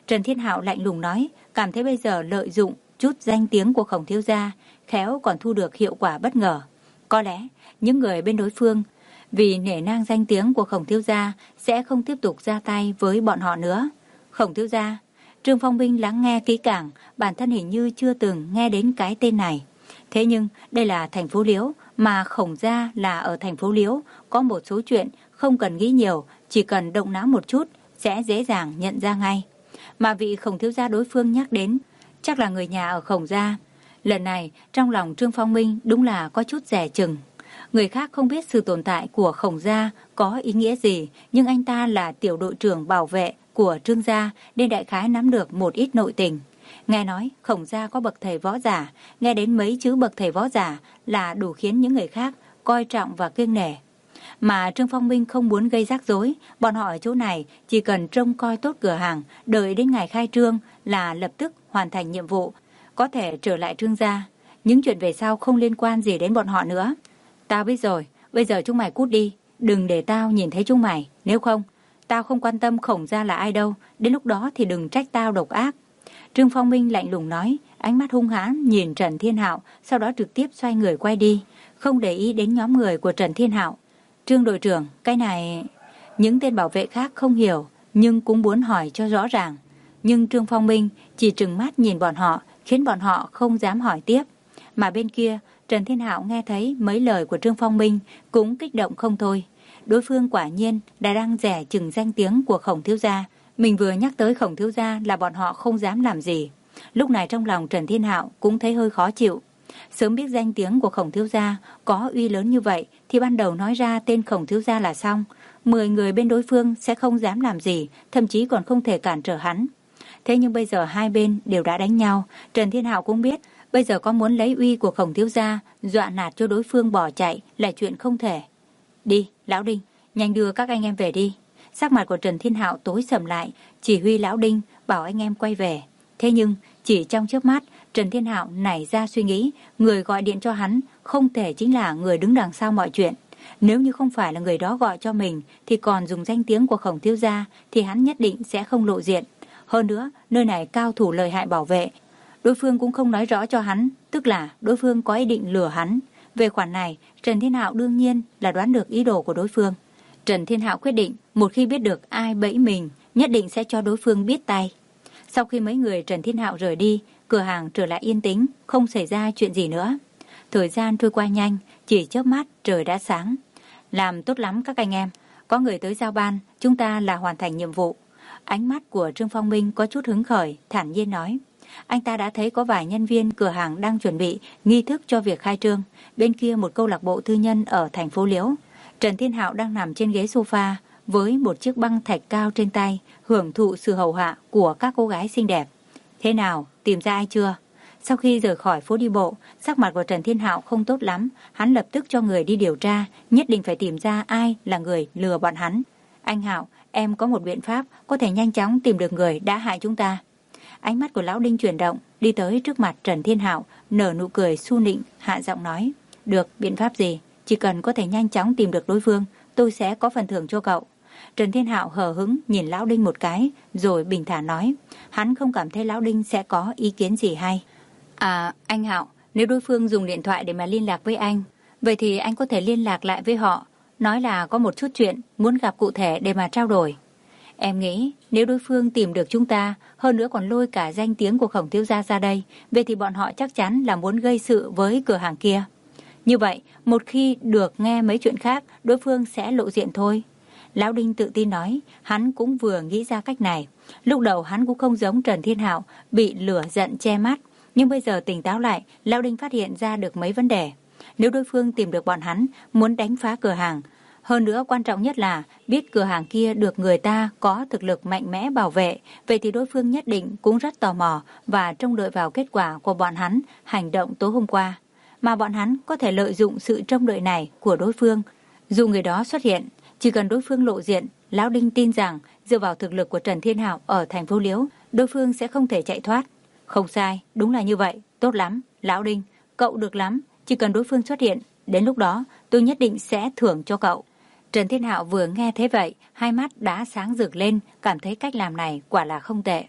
Trần Thiên Hạo lạnh lùng nói, cảm thấy bây giờ lợi dụng chút danh tiếng của Khổng thiếu gia, khéo còn thu được hiệu quả bất ngờ. Có lẽ những người bên đối phương vì nể nang danh tiếng của Khổng thiếu gia sẽ không tiếp tục ra tay với bọn họ nữa. Khổng thiếu gia, Trương Phong Minh lắng nghe kỹ càng, bản thân hình như chưa từng nghe đến cái tên này. Thế nhưng đây là thành phố Liễu, mà Khổng gia là ở thành phố Liễu, có một số chuyện không cần nghĩ nhiều, chỉ cần động não một chút sẽ dễ dàng nhận ra ngay. Mà vị Khổng thiếu gia đối phương nhắc đến chắc là người nhà ở Khổng gia. Lần này trong lòng Trương Phong Minh đúng là có chút dè chừng. Người khác không biết sự tồn tại của Khổng gia có ý nghĩa gì, nhưng anh ta là tiểu đội trưởng bảo vệ của Trương gia nên đại khái nắm được một ít nội tình. Nghe nói Khổng gia có bậc thầy võ giả, nghe đến mấy chữ bậc thầy võ giả là đủ khiến những người khác coi trọng và kiêng nể. Mà Trương Phong Minh không muốn gây rắc rối, bọn họ ở chỗ này chỉ cần trông coi tốt cửa hàng, đợi đến ngày khai trương là lập tức hoàn thành nhiệm vụ, có thể trở lại Trương gia. Những chuyện về sau không liên quan gì đến bọn họ nữa. Tao biết rồi, bây giờ chúng mày cút đi, đừng để tao nhìn thấy chúng mày, nếu không, tao không quan tâm Khổng gia là ai đâu, đến lúc đó thì đừng trách tao độc ác. Trương Phong Minh lạnh lùng nói, ánh mắt hung hãn nhìn Trần Thiên Hạo, sau đó trực tiếp xoay người quay đi, không để ý đến nhóm người của Trần Thiên Hạo. Trương đội trưởng, cái này... Những tên bảo vệ khác không hiểu, nhưng cũng muốn hỏi cho rõ ràng. Nhưng Trương Phong Minh chỉ trừng mắt nhìn bọn họ, khiến bọn họ không dám hỏi tiếp. Mà bên kia, Trần Thiên Hạo nghe thấy mấy lời của Trương Phong Minh cũng kích động không thôi. Đối phương quả nhiên đã đang dè chừng danh tiếng của Khổng thiếu gia. Mình vừa nhắc tới Khổng thiếu gia là bọn họ không dám làm gì. Lúc này trong lòng Trần Thiên Hạo cũng thấy hơi khó chịu. Sớm biết danh tiếng của Khổng thiếu gia có uy lớn như vậy thì ban đầu nói ra tên Khổng thiếu gia là xong. Mười người bên đối phương sẽ không dám làm gì, thậm chí còn không thể cản trở hắn. Thế nhưng bây giờ hai bên đều đã đánh nhau, Trần Thiên Hạo cũng biết bây giờ có muốn lấy uy của Khổng thiếu gia dọa nạt cho đối phương bỏ chạy là chuyện không thể. Đi, Lão Đinh, nhanh đưa các anh em về đi. Sắc mặt của Trần Thiên Hạo tối sầm lại, chỉ huy Lão Đinh bảo anh em quay về. Thế nhưng chỉ trong chớp mắt, Trần Thiên Hạo nảy ra suy nghĩ, người gọi điện cho hắn không thể chính là người đứng đằng sau mọi chuyện. Nếu như không phải là người đó gọi cho mình thì còn dùng danh tiếng của Khổng thiếu gia thì hắn nhất định sẽ không lộ diện. Hơn nữa, nơi này cao thủ lợi hại bảo vệ, đối phương cũng không nói rõ cho hắn, tức là đối phương có ý định lừa hắn. Về khoản này, Trần Thiên Hạo đương nhiên là đoán được ý đồ của đối phương. Trần Thiên Hạo quyết định, một khi biết được ai bẫy mình, nhất định sẽ cho đối phương biết tay. Sau khi mấy người Trần Thiên Hạo rời đi, cửa hàng trở lại yên tĩnh, không xảy ra chuyện gì nữa. Thời gian trôi qua nhanh, chỉ chớp mắt trời đã sáng. Làm tốt lắm các anh em, có người tới giao ban, chúng ta là hoàn thành nhiệm vụ. Ánh mắt của Trương Phong Minh có chút hứng khởi, thản nhiên nói. Anh ta đã thấy có vài nhân viên cửa hàng đang chuẩn bị nghi thức cho việc khai trương. Bên kia một câu lạc bộ tư nhân ở thành phố Liễu. Trần Thiên Hạo đang nằm trên ghế sofa với một chiếc băng thạch cao trên tay, hưởng thụ sự hầu hạ của các cô gái xinh đẹp. Thế nào, tìm ra ai chưa? Sau khi rời khỏi phố đi bộ, sắc mặt của Trần Thiên Hạo không tốt lắm. Hắn lập tức cho người đi điều tra, nhất định phải tìm ra ai là người lừa bọn hắn. Anh Hạo, em có một biện pháp có thể nhanh chóng tìm được người đã hại chúng ta. Ánh mắt của Lão Đinh chuyển động, đi tới trước mặt Trần Thiên Hạo, nở nụ cười su nịnh, hạ giọng nói. Được, biện pháp gì? Chỉ cần có thể nhanh chóng tìm được đối phương, tôi sẽ có phần thưởng cho cậu. Trần Thiên Hạo hờ hững nhìn Lão Đinh một cái, rồi bình thản nói. Hắn không cảm thấy Lão Đinh sẽ có ý kiến gì hay. À, anh Hạo, nếu đối phương dùng điện thoại để mà liên lạc với anh, vậy thì anh có thể liên lạc lại với họ, nói là có một chút chuyện, muốn gặp cụ thể để mà trao đổi. Em nghĩ nếu đối phương tìm được chúng ta, hơn nữa còn lôi cả danh tiếng của Khổng thiếu gia ra đây, vậy thì bọn họ chắc chắn là muốn gây sự với cửa hàng kia. Như vậy, một khi được nghe mấy chuyện khác, đối phương sẽ lộ diện thôi. Lão Đinh tự tin nói, hắn cũng vừa nghĩ ra cách này. Lúc đầu hắn cũng không giống Trần Thiên Hạo, bị lửa giận che mắt. Nhưng bây giờ tỉnh táo lại, Lão Đinh phát hiện ra được mấy vấn đề. Nếu đối phương tìm được bọn hắn, muốn đánh phá cửa hàng, hơn nữa quan trọng nhất là biết cửa hàng kia được người ta có thực lực mạnh mẽ bảo vệ, vậy thì đối phương nhất định cũng rất tò mò và trông đợi vào kết quả của bọn hắn hành động tối hôm qua. Mà bọn hắn có thể lợi dụng sự trông đợi này của đối phương. Dù người đó xuất hiện, chỉ cần đối phương lộ diện, Lão Đinh tin rằng dựa vào thực lực của Trần Thiên Hạo ở thành phố Liễu, đối phương sẽ không thể chạy thoát. Không sai, đúng là như vậy, tốt lắm, Lão Đinh, cậu được lắm, chỉ cần đối phương xuất hiện, đến lúc đó tôi nhất định sẽ thưởng cho cậu. Trần Thiên Hạo vừa nghe thế vậy, hai mắt đã sáng rực lên, cảm thấy cách làm này quả là không tệ.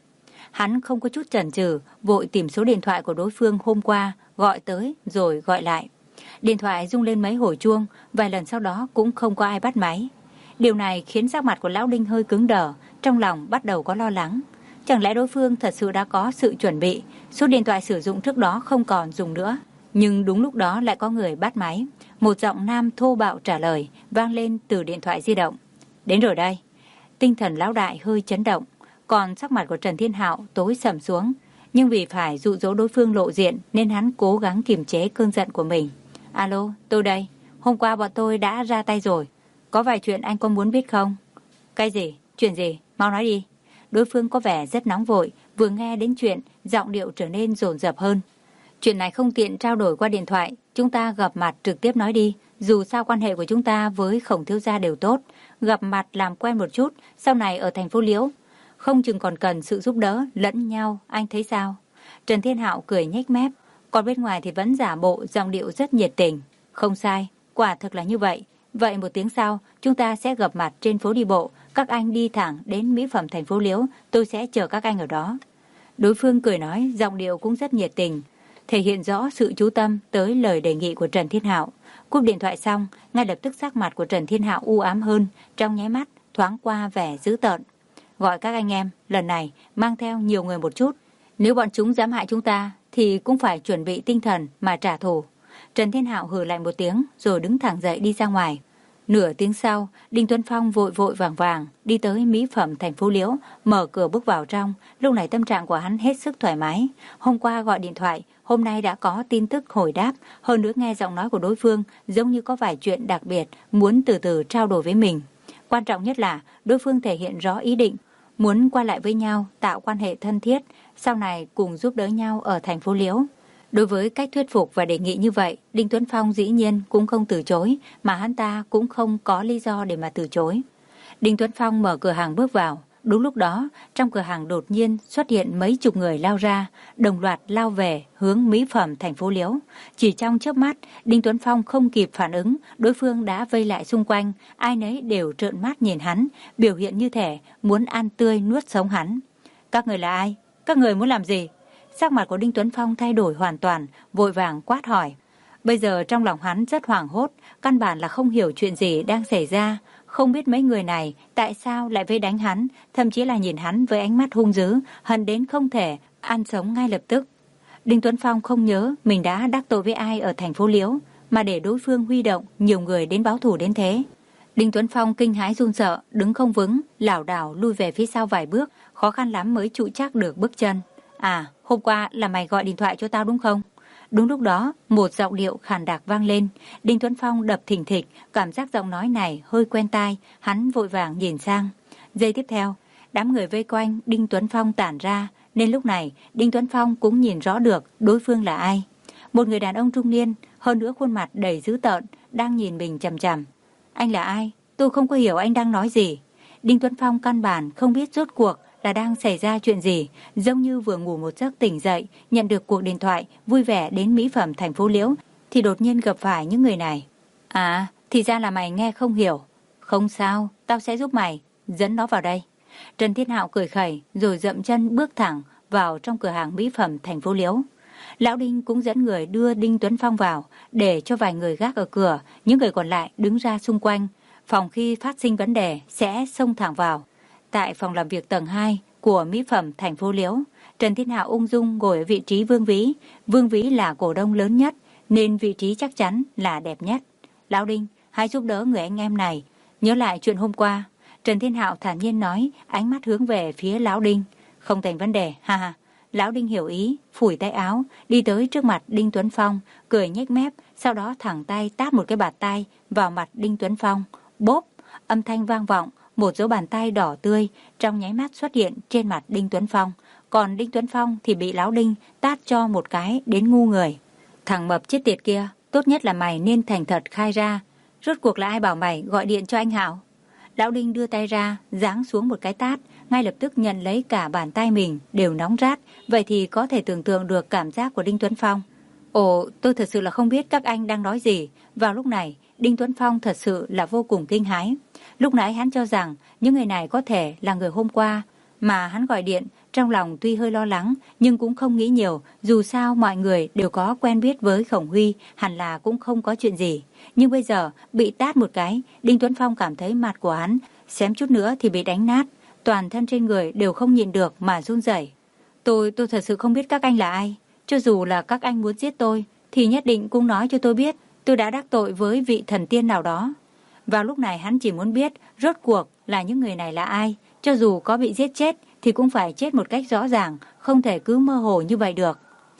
Hắn không có chút chần chừ, vội tìm số điện thoại của đối phương hôm qua, gọi tới rồi gọi lại. Điện thoại rung lên mấy hồi chuông, vài lần sau đó cũng không có ai bắt máy. Điều này khiến sắc mặt của Lão Đinh hơi cứng đờ, trong lòng bắt đầu có lo lắng. Chẳng lẽ đối phương thật sự đã có sự chuẩn bị, số điện thoại sử dụng trước đó không còn dùng nữa. Nhưng đúng lúc đó lại có người bắt máy. Một giọng nam thô bạo trả lời, vang lên từ điện thoại di động. Đến rồi đây. Tinh thần Lão Đại hơi chấn động, còn sắc mặt của Trần Thiên Hạo tối sầm xuống. Nhưng vì phải dụ dỗ đối phương lộ diện nên hắn cố gắng kiềm chế cơn giận của mình. Alo, tôi đây. Hôm qua bọn tôi đã ra tay rồi. Có vài chuyện anh có muốn biết không? Cái gì? Chuyện gì? Mau nói đi. Đối phương có vẻ rất nóng vội, vừa nghe đến chuyện, giọng điệu trở nên dồn dập hơn. Chuyện này không tiện trao đổi qua điện thoại, chúng ta gặp mặt trực tiếp nói đi. Dù sao quan hệ của chúng ta với Khổng thiếu gia đều tốt, gặp mặt làm quen một chút, sau này ở thành phố Liễu, không chừng còn cần sự giúp đỡ lẫn nhau, anh thấy sao? Trần Thiên Hạo cười nhếch mép, còn bên ngoài thì vẫn giả bộ giọng điệu rất nhiệt tình. Không sai, quả thực là như vậy. Vậy một tiếng sau, chúng ta sẽ gặp mặt trên phố đi bộ, các anh đi thẳng đến mỹ phẩm thành phố Liễu, tôi sẽ chờ các anh ở đó. Đối phương cười nói, giọng điệu cũng rất nhiệt tình, thể hiện rõ sự chú tâm tới lời đề nghị của Trần Thiên Hạo. Cúp điện thoại xong, ngay lập tức sắc mặt của Trần Thiên Hạo u ám hơn, trong nháy mắt thoáng qua vẻ dữ tợn. Gọi các anh em, lần này mang theo nhiều người một chút. Nếu bọn chúng dám hại chúng ta, thì cũng phải chuẩn bị tinh thần mà trả thù. Trần Thiên Hạo hừ lạnh một tiếng, rồi đứng thẳng dậy đi ra ngoài. Nửa tiếng sau, Đinh Tuấn Phong vội vội vàng vàng đi tới mỹ phẩm thành phố Liễu, mở cửa bước vào trong. Lúc này tâm trạng của hắn hết sức thoải mái. Hôm qua gọi điện thoại, hôm nay đã có tin tức hồi đáp. Hơn nữa nghe giọng nói của đối phương giống như có vài chuyện đặc biệt muốn từ từ trao đổi với mình. Quan trọng nhất là đối phương thể hiện rõ ý định muốn qua lại với nhau, tạo quan hệ thân thiết, sau này cùng giúp đỡ nhau ở thành phố Liễu. Đối với cách thuyết phục và đề nghị như vậy, Đinh Tuấn Phong dĩ nhiên cũng không từ chối, mà hắn ta cũng không có lý do để mà từ chối. Đinh Tuấn Phong mở cửa hàng bước vào. Đúng lúc đó, trong cửa hàng đột nhiên xuất hiện mấy chục người lao ra, đồng loạt lao về hướng mỹ phẩm thành phố Liễu. Chỉ trong chớp mắt, Đinh Tuấn Phong không kịp phản ứng, đối phương đã vây lại xung quanh, ai nấy đều trợn mắt nhìn hắn, biểu hiện như thể muốn ăn tươi nuốt sống hắn. Các người là ai? Các người muốn làm gì? Sắc mặt của Đinh Tuấn Phong thay đổi hoàn toàn, vội vàng quát hỏi. Bây giờ trong lòng hắn rất hoảng hốt, căn bản là không hiểu chuyện gì đang xảy ra. Không biết mấy người này tại sao lại vây đánh hắn, thậm chí là nhìn hắn với ánh mắt hung dữ, hận đến không thể ăn sống ngay lập tức. Đinh Tuấn Phong không nhớ mình đã đắc tội với ai ở thành phố Liễu, mà để đối phương huy động nhiều người đến báo thù đến thế. Đinh Tuấn Phong kinh hãi run sợ, đứng không vững, lảo đảo lui về phía sau vài bước, khó khăn lắm mới trụ chắc được bước chân. À, hôm qua là mày gọi điện thoại cho tao đúng không? Đúng lúc đó, một giọng điệu khàn đặc vang lên. Đinh Tuấn Phong đập thình thịch, cảm giác giọng nói này hơi quen tai, hắn vội vàng nhìn sang. Giây tiếp theo, đám người vây quanh Đinh Tuấn Phong tản ra, nên lúc này Đinh Tuấn Phong cũng nhìn rõ được đối phương là ai. Một người đàn ông trung niên, hơn nữa khuôn mặt đầy dữ tợn, đang nhìn mình chằm chằm. Anh là ai? Tôi không có hiểu anh đang nói gì. Đinh Tuấn Phong căn bản không biết rốt cuộc là đang xảy ra chuyện gì, giống như vừa ngủ một giấc tỉnh dậy, nhận được cuộc điện thoại, vui vẻ đến mỹ phẩm thành phố Liễu, thì đột nhiên gặp phải những người này. À, thì ra là mày nghe không hiểu. Không sao, tao sẽ giúp mày, dẫn nó vào đây. Trần Thiên Hạo cười khẩy, rồi dậm chân bước thẳng vào trong cửa hàng mỹ phẩm thành phố Liễu. Lão Đinh cũng dẫn người đưa Đinh Tuấn Phong vào, để cho vài người gác ở cửa, những người còn lại đứng ra xung quanh. Phòng khi phát sinh vấn đề sẽ xông thẳng vào. Tại phòng làm việc tầng hai của mỹ phẩm thành phố Liễu, Trần Thiên Hạo ung dung ngồi ở vị trí Vương Vĩ. Vương Vĩ là cổ đông lớn nhất, nên vị trí chắc chắn là đẹp nhất. Lão Đinh, hãy giúp đỡ người anh em này, nhớ lại chuyện hôm qua. Trần Thiên Hạo thản nhiên nói, ánh mắt hướng về phía Lão Đinh. Không thành vấn đề, ha ha. Lão Đinh hiểu ý, phủi tay áo, đi tới trước mặt Đinh Tuấn Phong, cười nhếch mép, sau đó thẳng tay tát một cái bạt tay vào mặt Đinh Tuấn Phong. Bốp, âm thanh vang vọng, một dấu bàn tay đỏ tươi trong nháy mắt xuất hiện trên mặt Đinh Tuấn Phong. Còn Đinh Tuấn Phong thì bị Lão Đinh tát cho một cái đến ngu người. Thằng mập chết tiệt kia, tốt nhất là mày nên thành thật khai ra. Rốt cuộc là ai bảo mày gọi điện cho anh Hạo? Lão Đinh đưa tay ra, giáng xuống một cái tát, ngay lập tức nhận lấy cả bàn tay mình đều nóng rát. Vậy thì có thể tưởng tượng được cảm giác của Đinh Tuấn Phong. Ồ, tôi thật sự là không biết các anh đang nói gì. Vào lúc này, Đinh Tuấn Phong thật sự là vô cùng kinh hãi. Lúc nãy hắn cho rằng những người này có thể là người hôm qua mà hắn gọi điện Trong lòng tuy hơi lo lắng nhưng cũng không nghĩ nhiều, dù sao mọi người đều có quen biết với Khổng Huy, hẳn là cũng không có chuyện gì. Nhưng bây giờ bị tát một cái, Đinh Tuấn Phong cảm thấy mặt của hắn xém chút nữa thì bị đánh nát, toàn thân trên người đều không nhịn được mà run rẩy. Tôi, tôi thật sự không biết các anh là ai. Cho dù là các anh muốn giết tôi, thì nhất định cũng nói cho tôi biết tôi đã đắc tội với vị thần tiên nào đó. Vào lúc này hắn chỉ muốn biết rốt cuộc là những người này là ai. Cho dù có bị giết chết thì cũng phải chết một cách rõ ràng, không thể cứ mơ hồ như vậy được.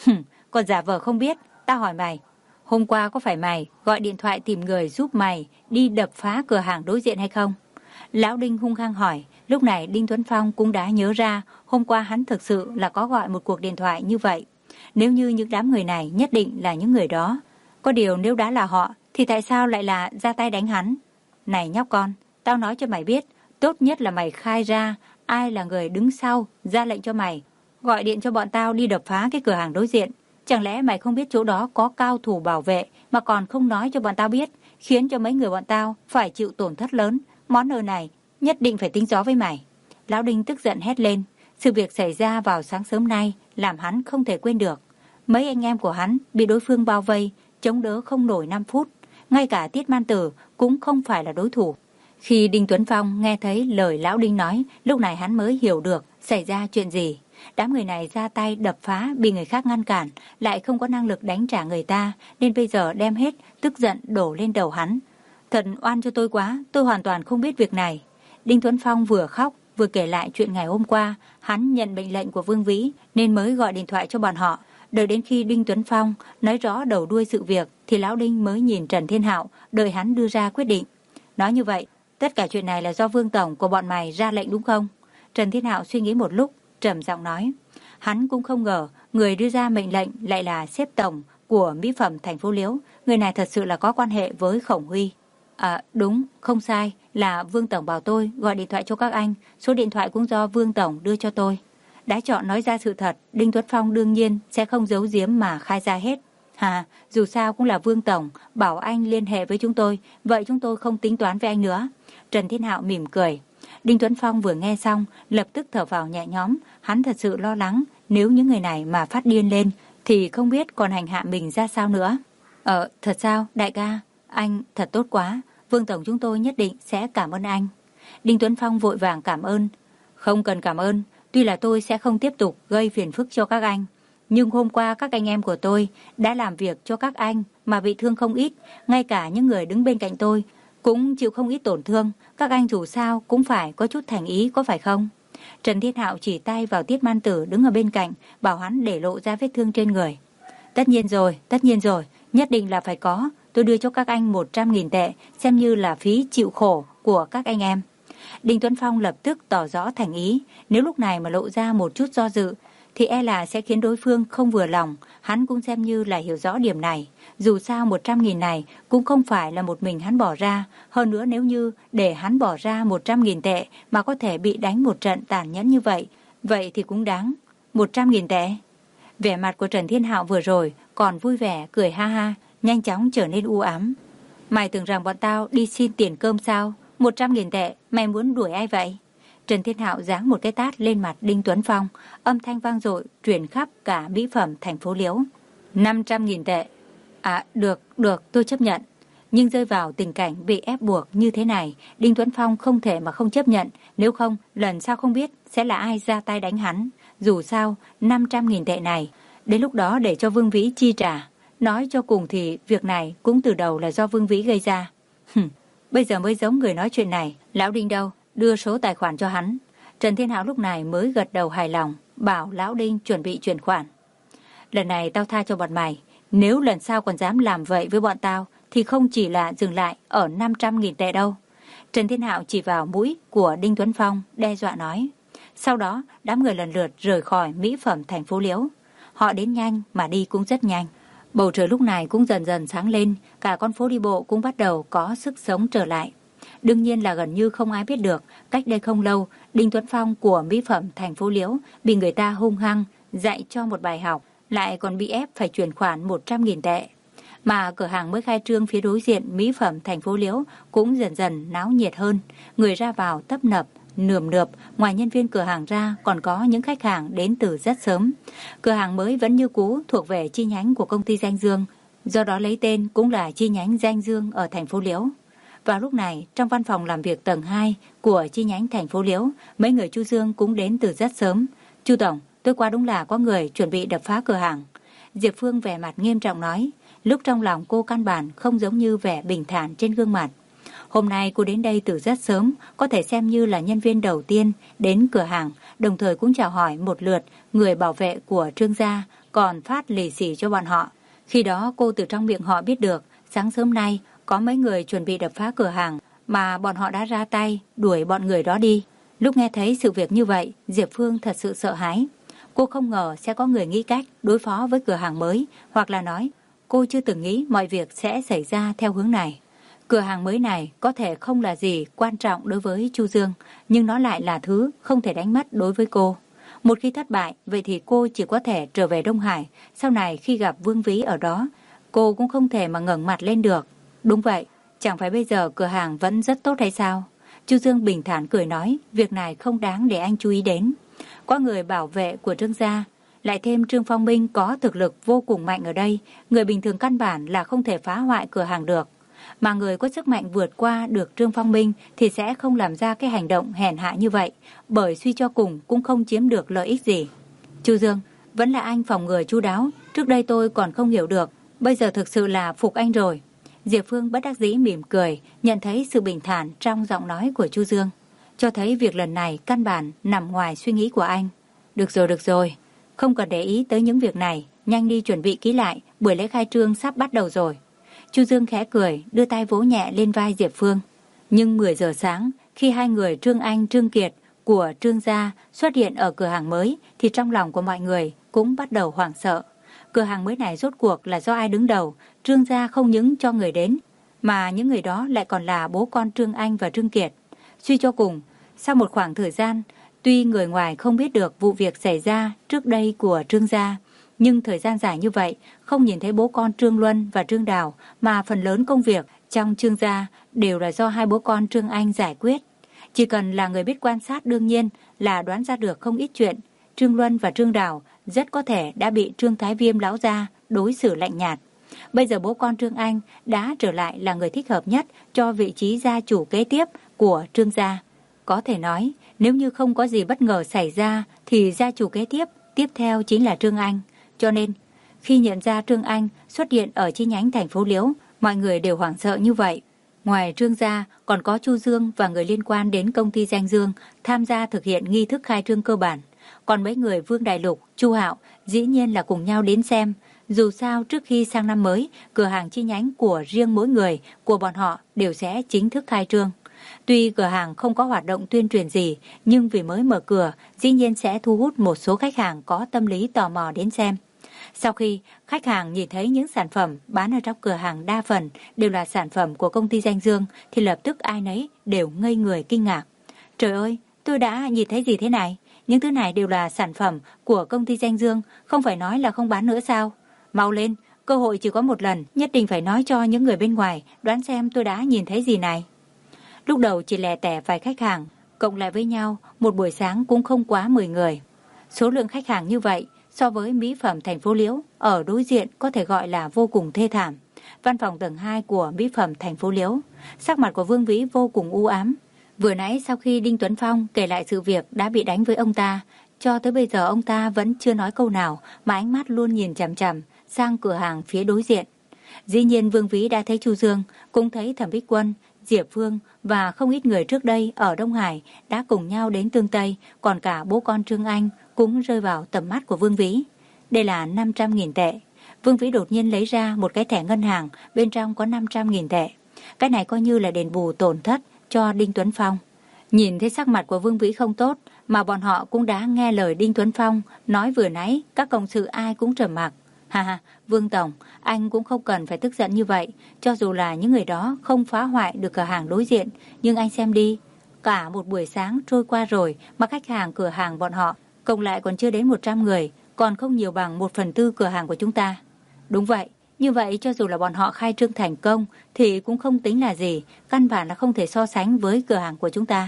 Còn giả vờ không biết, ta hỏi mày, hôm qua có phải mày gọi điện thoại tìm người giúp mày đi đập phá cửa hàng đối diện hay không? Lão Đinh hung hăng hỏi. Lúc này Đinh Tuấn Phong cũng đã nhớ ra hôm qua hắn thực sự là có gọi một cuộc điện thoại như vậy. Nếu như những đám người này nhất định là những người đó. Có điều nếu đã là họ thì tại sao lại là ra tay đánh hắn? Này nhóc con, tao nói cho mày biết, tốt nhất là mày khai ra ai là người đứng sau ra lệnh cho mày gọi điện cho bọn tao đi đập phá cái cửa hàng đối diện. Chẳng lẽ mày không biết chỗ đó có cao thủ bảo vệ mà còn không nói cho bọn tao biết, khiến cho mấy người bọn tao phải chịu tổn thất lớn. Món nợ này nhất định phải tính gió với mày. Lão Đinh tức giận hét lên. Sự việc xảy ra vào sáng sớm nay làm hắn không thể quên được. Mấy anh em của hắn bị đối phương bao vây, chống đỡ không nổi năm phút. Ngay cả Tiết Man Tử cũng không phải là đối thủ. Khi Đinh Tuấn Phong nghe thấy lời Lão Đinh nói, lúc này hắn mới hiểu được xảy ra chuyện gì. Đám người này ra tay đập phá bị người khác ngăn cản, lại không có năng lực đánh trả người ta, nên bây giờ đem hết tức giận đổ lên đầu hắn. Thật oan cho tôi quá, tôi hoàn toàn không biết việc này. Đinh Tuấn Phong vừa khóc vừa kể lại chuyện ngày hôm qua. Hắn nhận mệnh lệnh của Vương Vĩ nên mới gọi điện thoại cho bọn họ. Đợi đến khi Đinh Tuấn Phong nói rõ đầu đuôi sự việc thì Lão Đinh mới nhìn Trần Thiên Hạo, đợi hắn đưa ra quyết định. Nói như vậy, tất cả chuyện này là do Vương Tổng của bọn mày ra lệnh đúng không? Trần Thiên Hạo suy nghĩ một lúc, trầm giọng nói. Hắn cũng không ngờ người đưa ra mệnh lệnh lại là sếp tổng của mỹ phẩm thành phố Liễu. Người này thật sự là có quan hệ với Khổng Huy. À đúng, không sai, là Vương Tổng bảo tôi gọi điện thoại cho các anh. Số điện thoại cũng do Vương Tổng đưa cho tôi. Đã chọn nói ra sự thật, Đinh Tuấn Phong đương nhiên sẽ không giấu giếm mà khai ra hết. Hà, dù sao cũng là Vương Tổng bảo anh liên hệ với chúng tôi, vậy chúng tôi không tính toán với anh nữa. Trần Thiên Hạo mỉm cười. Đinh Tuấn Phong vừa nghe xong, lập tức thở vào nhẹ nhõm. Hắn thật sự lo lắng, nếu những người này mà phát điên lên, thì không biết còn hành hạ mình ra sao nữa. Ờ, thật sao, đại ca? Anh thật tốt quá, Vương Tổng chúng tôi nhất định sẽ cảm ơn anh. Đinh Tuấn Phong vội vàng cảm ơn. Không cần cảm ơn, tuy là tôi sẽ không tiếp tục gây phiền phức cho các anh. Nhưng hôm qua các anh em của tôi đã làm việc cho các anh mà bị thương không ít. Ngay cả những người đứng bên cạnh tôi cũng chịu không ít tổn thương. Các anh dù sao cũng phải có chút thành ý, có phải không? Trần Thiên Hạo chỉ tay vào Tiết Man Tử đứng ở bên cạnh, bảo hắn để lộ ra vết thương trên người. Tất nhiên rồi, tất nhiên rồi, nhất định là phải có. Tôi đưa cho các anh một trăm nghìn tệ, xem như là phí chịu khổ của các anh em. Đinh Tuấn Phong lập tức tỏ rõ thành ý. Nếu lúc này mà lộ ra một chút do dự thì e là sẽ khiến đối phương không vừa lòng. Hắn cũng xem như là hiểu rõ điểm này. Dù sao một trăm nghìn này cũng không phải là một mình hắn bỏ ra. Hơn nữa nếu như để hắn bỏ ra một trăm nghìn tệ mà có thể bị đánh một trận tàn nhẫn như vậy, vậy thì cũng đáng. một trăm nghìn tệ. Vẻ mặt của Trần Thiên Hạo vừa rồi còn vui vẻ cười ha ha, nhanh chóng trở nên u ám. Mày tưởng rằng bọn tao đi xin tiền cơm sao? một trăm nghìn tệ, mày muốn đuổi ai vậy? Trần Thiên Hạo giáng một cái tát lên mặt Đinh Tuấn Phong, âm thanh vang dội truyền khắp cả mỹ phẩm thành phố Liễu. năm trăm nghìn tệ. À, được, được, tôi chấp nhận. Nhưng rơi vào tình cảnh bị ép buộc như thế này, Đinh Tuấn Phong không thể mà không chấp nhận, nếu không, lần sau không biết sẽ là ai ra tay đánh hắn. Dù sao, năm trăm nghìn tệ này, đến lúc đó để cho Vương Vĩ chi trả. Nói cho cùng thì việc này cũng từ đầu là do Vương Vĩ gây ra. Hừm, bây giờ mới giống người nói chuyện này. Lão Đinh đâu? Đưa số tài khoản cho hắn. Trần Thiên Hạo lúc này mới gật đầu hài lòng, bảo Lão Đinh chuẩn bị chuyển khoản. Lần này tao tha cho bọn mày. Nếu lần sau còn dám làm vậy với bọn tao thì không chỉ là dừng lại ở năm trăm nghìn tệ đâu. Trần Thiên Hạo chỉ vào mũi của Đinh Tuấn Phong đe dọa nói. Sau đó đám người lần lượt rời khỏi mỹ phẩm thành phố Liễu. Họ đến nhanh mà đi cũng rất nhanh. Bầu trời lúc này cũng dần dần sáng lên, cả con phố đi bộ cũng bắt đầu có sức sống trở lại. Đương nhiên là gần như không ai biết được, cách đây không lâu, Đinh Tuấn Phong của mỹ phẩm thành phố Liễu bị người ta hung hăng dạy cho một bài học, lại còn bị ép phải chuyển khoản một trăm nghìn tệ. Mà cửa hàng mới khai trương phía đối diện mỹ phẩm thành phố Liễu cũng dần dần náo nhiệt hơn, người ra vào tấp nập, nườm nượp, ngoài nhân viên cửa hàng ra còn có những khách hàng đến từ rất sớm. Cửa hàng mới vẫn như cũ thuộc về chi nhánh của công ty Danh Dương, do đó lấy tên cũng là chi nhánh Danh Dương ở thành phố Liễu. Vào lúc này, trong văn phòng làm việc tầng hai của chi nhánh thành phố Liễu, mấy người Chu Dương cũng đến từ rất sớm. Chu tổng, tôi qua đúng là có người chuẩn bị đập phá cửa hàng. Diệp Phương vẻ mặt nghiêm trọng nói, lúc trong lòng cô căn bản không giống như vẻ bình thản trên gương mặt. Hôm nay cô đến đây từ rất sớm, có thể xem như là nhân viên đầu tiên đến cửa hàng, đồng thời cũng chào hỏi một lượt người bảo vệ của Trương gia, còn phát lì xì cho bọn họ. Khi đó cô từ trong miệng họ biết được, sáng sớm nay có mấy người chuẩn bị đập phá cửa hàng, mà bọn họ đã ra tay đuổi bọn người đó đi. Lúc nghe thấy sự việc như vậy, Diệp Phương thật sự sợ hãi. Cô không ngờ sẽ có người nghĩ cách đối phó với cửa hàng mới, hoặc là nói, cô chưa từng nghĩ mọi việc sẽ xảy ra theo hướng này. Cửa hàng mới này có thể không là gì quan trọng đối với Chu Dương, nhưng nó lại là thứ không thể đánh mất đối với cô. Một khi thất bại, vậy thì cô chỉ có thể trở về Đông Hải. Sau này khi gặp Vương Vĩ ở đó, cô cũng không thể mà ngẩng mặt lên được. Đúng vậy, chẳng phải bây giờ cửa hàng vẫn rất tốt hay sao? Chu Dương bình thản cười nói, việc này không đáng để anh chú ý đến. Có người bảo vệ của Trương gia, lại thêm Trương Phong Minh có thực lực vô cùng mạnh ở đây, người bình thường căn bản là không thể phá hoại cửa hàng được. Mà người có sức mạnh vượt qua được Trương Phong Minh thì sẽ không làm ra cái hành động hèn hạ như vậy, bởi suy cho cùng cũng không chiếm được lợi ích gì. Chu Dương, vẫn là anh phòng ngừa chu đáo, trước đây tôi còn không hiểu được, bây giờ thực sự là phục anh rồi. Diệp Phương bất đắc dĩ mỉm cười, nhận thấy sự bình thản trong giọng nói của Chu Dương, cho thấy việc lần này căn bản nằm ngoài suy nghĩ của anh. Được rồi, được rồi, không cần để ý tới những việc này, nhanh đi chuẩn bị kỹ lại, buổi lễ khai trương sắp bắt đầu rồi. Chu Dương khẽ cười, đưa tay vỗ nhẹ lên vai Diệp Phương. Nhưng mười giờ sáng, khi hai người Trương Anh, Trương Kiệt của Trương gia xuất hiện ở cửa hàng mới, thì trong lòng của mọi người cũng bắt đầu hoảng sợ. Cửa hàng mới này rốt cuộc là do ai đứng đầu? Trương gia không những cho người đến, mà những người đó lại còn là bố con Trương Anh và Trương Kiệt. Suy cho cùng, sau một khoảng thời gian, tuy người ngoài không biết được vụ việc xảy ra trước đây của Trương gia, nhưng thời gian dài như vậy, không nhìn thấy bố con Trương Luân và Trương Đào, mà phần lớn công việc trong Trương gia đều là do hai bố con Trương Anh giải quyết. Chỉ cần là người biết quan sát đương nhiên là đoán ra được không ít chuyện. Trương Luân và Trương Đào rất có thể đã bị Trương Thái Viêm lão gia đối xử lạnh nhạt. Bây giờ bố con Trương Anh đã trở lại là người thích hợp nhất cho vị trí gia chủ kế tiếp của Trương gia. Có thể nói, nếu như không có gì bất ngờ xảy ra thì gia chủ kế tiếp tiếp theo chính là Trương Anh. Cho nên, khi nhận ra Trương Anh xuất hiện ở chi nhánh thành phố Liễu, mọi người đều hoảng sợ như vậy. Ngoài Trương gia, còn có Chu Dương và người liên quan đến công ty Danh Dương tham gia thực hiện nghi thức khai trương cơ bản. Còn mấy người Vương Đại Lục, Chu Hạo dĩ nhiên là cùng nhau đến xem. Dù sao trước khi sang năm mới, cửa hàng chi nhánh của riêng mỗi người của bọn họ đều sẽ chính thức khai trương. Tuy cửa hàng không có hoạt động tuyên truyền gì, nhưng vì mới mở cửa, dĩ nhiên sẽ thu hút một số khách hàng có tâm lý tò mò đến xem. Sau khi khách hàng nhìn thấy những sản phẩm bán ở trong cửa hàng đa phần đều là sản phẩm của công ty Danh Dương, thì lập tức ai nấy đều ngây người kinh ngạc. Trời ơi, tôi đã nhìn thấy gì thế này? Những thứ này đều là sản phẩm của công ty Danh Dương, không phải nói là không bán nữa sao? Mau lên, cơ hội chỉ có một lần, nhất định phải nói cho những người bên ngoài đoán xem tôi đã nhìn thấy gì này. Lúc đầu chỉ lẻ tẻ vài khách hàng, cộng lại với nhau, một buổi sáng cũng không quá mười người. Số lượng khách hàng như vậy, so với mỹ phẩm thành phố Liễu, ở đối diện có thể gọi là vô cùng thê thảm. Văn phòng tầng hai của mỹ phẩm thành phố Liễu, sắc mặt của Vương Vĩ vô cùng u ám. Vừa nãy sau khi Đinh Tuấn Phong kể lại sự việc đã bị đánh với ông ta, cho tới bây giờ ông ta vẫn chưa nói câu nào, mà ánh mắt luôn nhìn chằm chằm sang cửa hàng phía đối diện. Dĩ nhiên Vương Vĩ đã thấy Chu Dương, cũng thấy Thẩm Bích Quân, Diệp Phương và không ít người trước đây ở Đông Hải đã cùng nhau đến Tương Tây, còn cả bố con Trương Anh cũng rơi vào tầm mắt của Vương Vĩ. Đây là năm trăm nghìn tệ. Vương Vĩ đột nhiên lấy ra một cái thẻ ngân hàng, bên trong có năm trăm nghìn tệ. Cái này coi như là đền bù tổn thất cho Đinh Tuấn Phong. Nhìn thấy sắc mặt của Vương Vĩ không tốt, mà bọn họ cũng đã nghe lời Đinh Tuấn Phong nói vừa nãy, các cộng sự ai cũng trầm mặc. Ha ha, Vương Tổng, anh cũng không cần phải tức giận như vậy, cho dù là những người đó không phá hoại được cửa hàng đối diện, nhưng anh xem đi, cả một buổi sáng trôi qua rồi mà khách hàng cửa hàng bọn họ cộng lại còn chưa đến một trăm người, còn không nhiều bằng một phần tư cửa hàng của chúng ta. Đúng vậy, như vậy cho dù là bọn họ khai trương thành công thì cũng không tính là gì, căn bản là không thể so sánh với cửa hàng của chúng ta.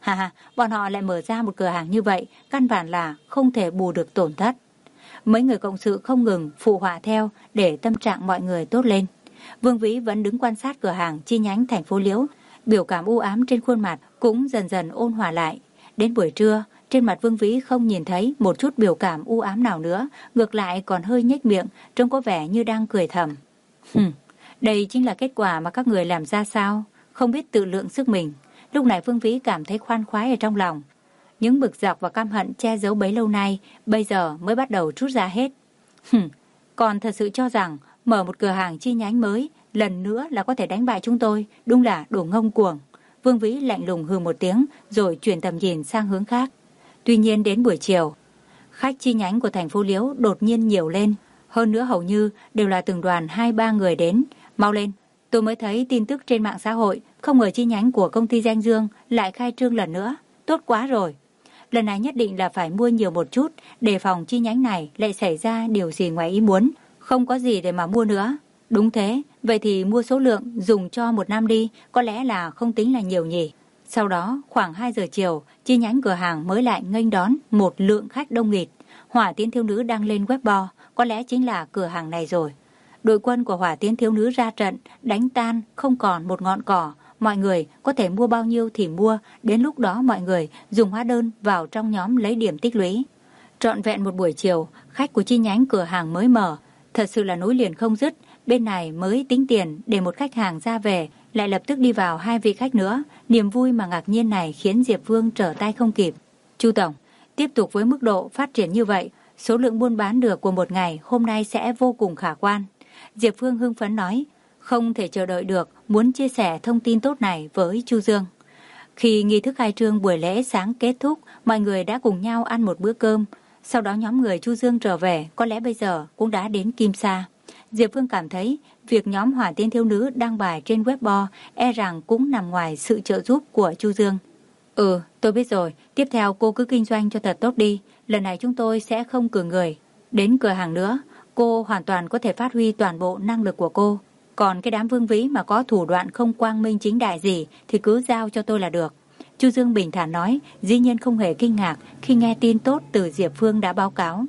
Ha ha, bọn họ lại mở ra một cửa hàng như vậy, căn bản là không thể bù được tổn thất. Mấy người cộng sự không ngừng phụ họa theo để tâm trạng mọi người tốt lên. Vương Vĩ vẫn đứng quan sát cửa hàng chi nhánh thành phố Liễu, biểu cảm u ám trên khuôn mặt cũng dần dần ôn hòa lại. Đến buổi trưa, trên mặt Vương Vĩ không nhìn thấy một chút biểu cảm u ám nào nữa, ngược lại còn hơi nhếch miệng, trông có vẻ như đang cười thầm. Hừm, đây chính là kết quả mà các người làm ra sao, không biết tự lượng sức mình. Lúc này Vương Vĩ cảm thấy khoan khoái ở trong lòng. Những bực dọc và căm hận che giấu bấy lâu nay, bây giờ mới bắt đầu trút ra hết. Hừm, còn thật sự cho rằng mở một cửa hàng chi nhánh mới, lần nữa là có thể đánh bại chúng tôi, đúng là đồ ngông cuồng. Vương Vĩ lạnh lùng hừ một tiếng, rồi chuyển tầm nhìn sang hướng khác. Tuy nhiên đến buổi chiều, khách chi nhánh của thành phố Liễu đột nhiên nhiều lên. Hơn nữa hầu như đều là từng đoàn hai ba người đến. Mau lên, tôi mới thấy tin tức trên mạng xã hội, không ngờ chi nhánh của công ty Danh Dương lại khai trương lần nữa. Tốt quá rồi. Lần này nhất định là phải mua nhiều một chút, đề phòng chi nhánh này lại xảy ra điều gì ngoài ý muốn. Không có gì để mà mua nữa. Đúng thế, vậy thì mua số lượng dùng cho một năm đi, có lẽ là không tính là nhiều nhỉ. Sau đó, khoảng hai giờ chiều, chi nhánh cửa hàng mới lại nghênh đón một lượng khách đông nghịt. Hỏa Tiễn Thiếu Nữ đăng lên Weibo, có lẽ chính là cửa hàng này rồi. Đội quân của Hỏa Tiễn Thiếu Nữ ra trận, đánh tan không còn một ngọn cỏ. Mọi người có thể mua bao nhiêu thì mua, đến lúc đó mọi người dùng hóa đơn vào trong nhóm lấy điểm tích lũy. Trọn vẹn một buổi chiều, khách của chi nhánh cửa hàng mới mở, thật sự là nối liền không dứt. Bên này mới tính tiền để một khách hàng ra về, lại lập tức đi vào hai vị khách nữa. Niềm vui mà ngạc nhiên này khiến Diệp Vương trở tay không kịp. Chu Tổng, tiếp tục với mức độ phát triển như vậy, số lượng buôn bán được của một ngày hôm nay sẽ vô cùng khả quan. Diệp Vương hưng phấn nói, không thể chờ đợi được, muốn chia sẻ thông tin tốt này với Chu Dương. Khi nghi thức khai trương buổi lễ sáng kết thúc, mọi người đã cùng nhau ăn một bữa cơm. Sau đó nhóm người Chu Dương trở về, có lẽ bây giờ cũng đã đến Kim Sa. Diệp Vương cảm thấy việc nhóm Hỏa Tiễn Thiếu Nữ đăng bài trên Weibo e rằng cũng nằm ngoài sự trợ giúp của Chu Dương. Ừ, tôi biết rồi, tiếp theo cô cứ kinh doanh cho thật tốt đi, lần này chúng tôi sẽ không cử người đến cửa hàng nữa, cô hoàn toàn có thể phát huy toàn bộ năng lực của cô. Còn cái đám Vương Vĩ mà có thủ đoạn không quang minh chính đại gì thì cứ giao cho tôi là được. Chu Dương bình thản nói, dĩ nhiên không hề kinh ngạc khi nghe tin tốt từ Diệp Vương đã báo cáo.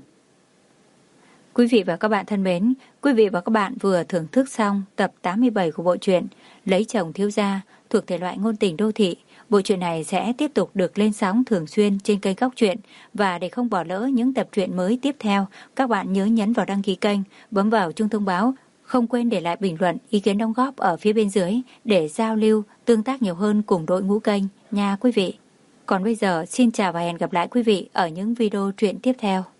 Quý vị và các bạn thân mến, quý vị và các bạn vừa thưởng thức xong tập tám mươi bảy của bộ truyện Lấy Chồng Thiếu Gia thuộc thể loại ngôn tình đô thị. Bộ truyện này sẽ tiếp tục được lên sóng thường xuyên trên kênh Góc Truyện, và để không bỏ lỡ những tập truyện mới tiếp theo, các bạn nhớ nhấn vào đăng ký kênh, bấm vào chuông thông báo, không quên để lại bình luận ý kiến đóng góp ở phía bên dưới để giao lưu, tương tác nhiều hơn cùng đội ngũ kênh nha quý vị. Còn bây giờ xin chào và hẹn gặp lại quý vị ở những video truyện tiếp theo.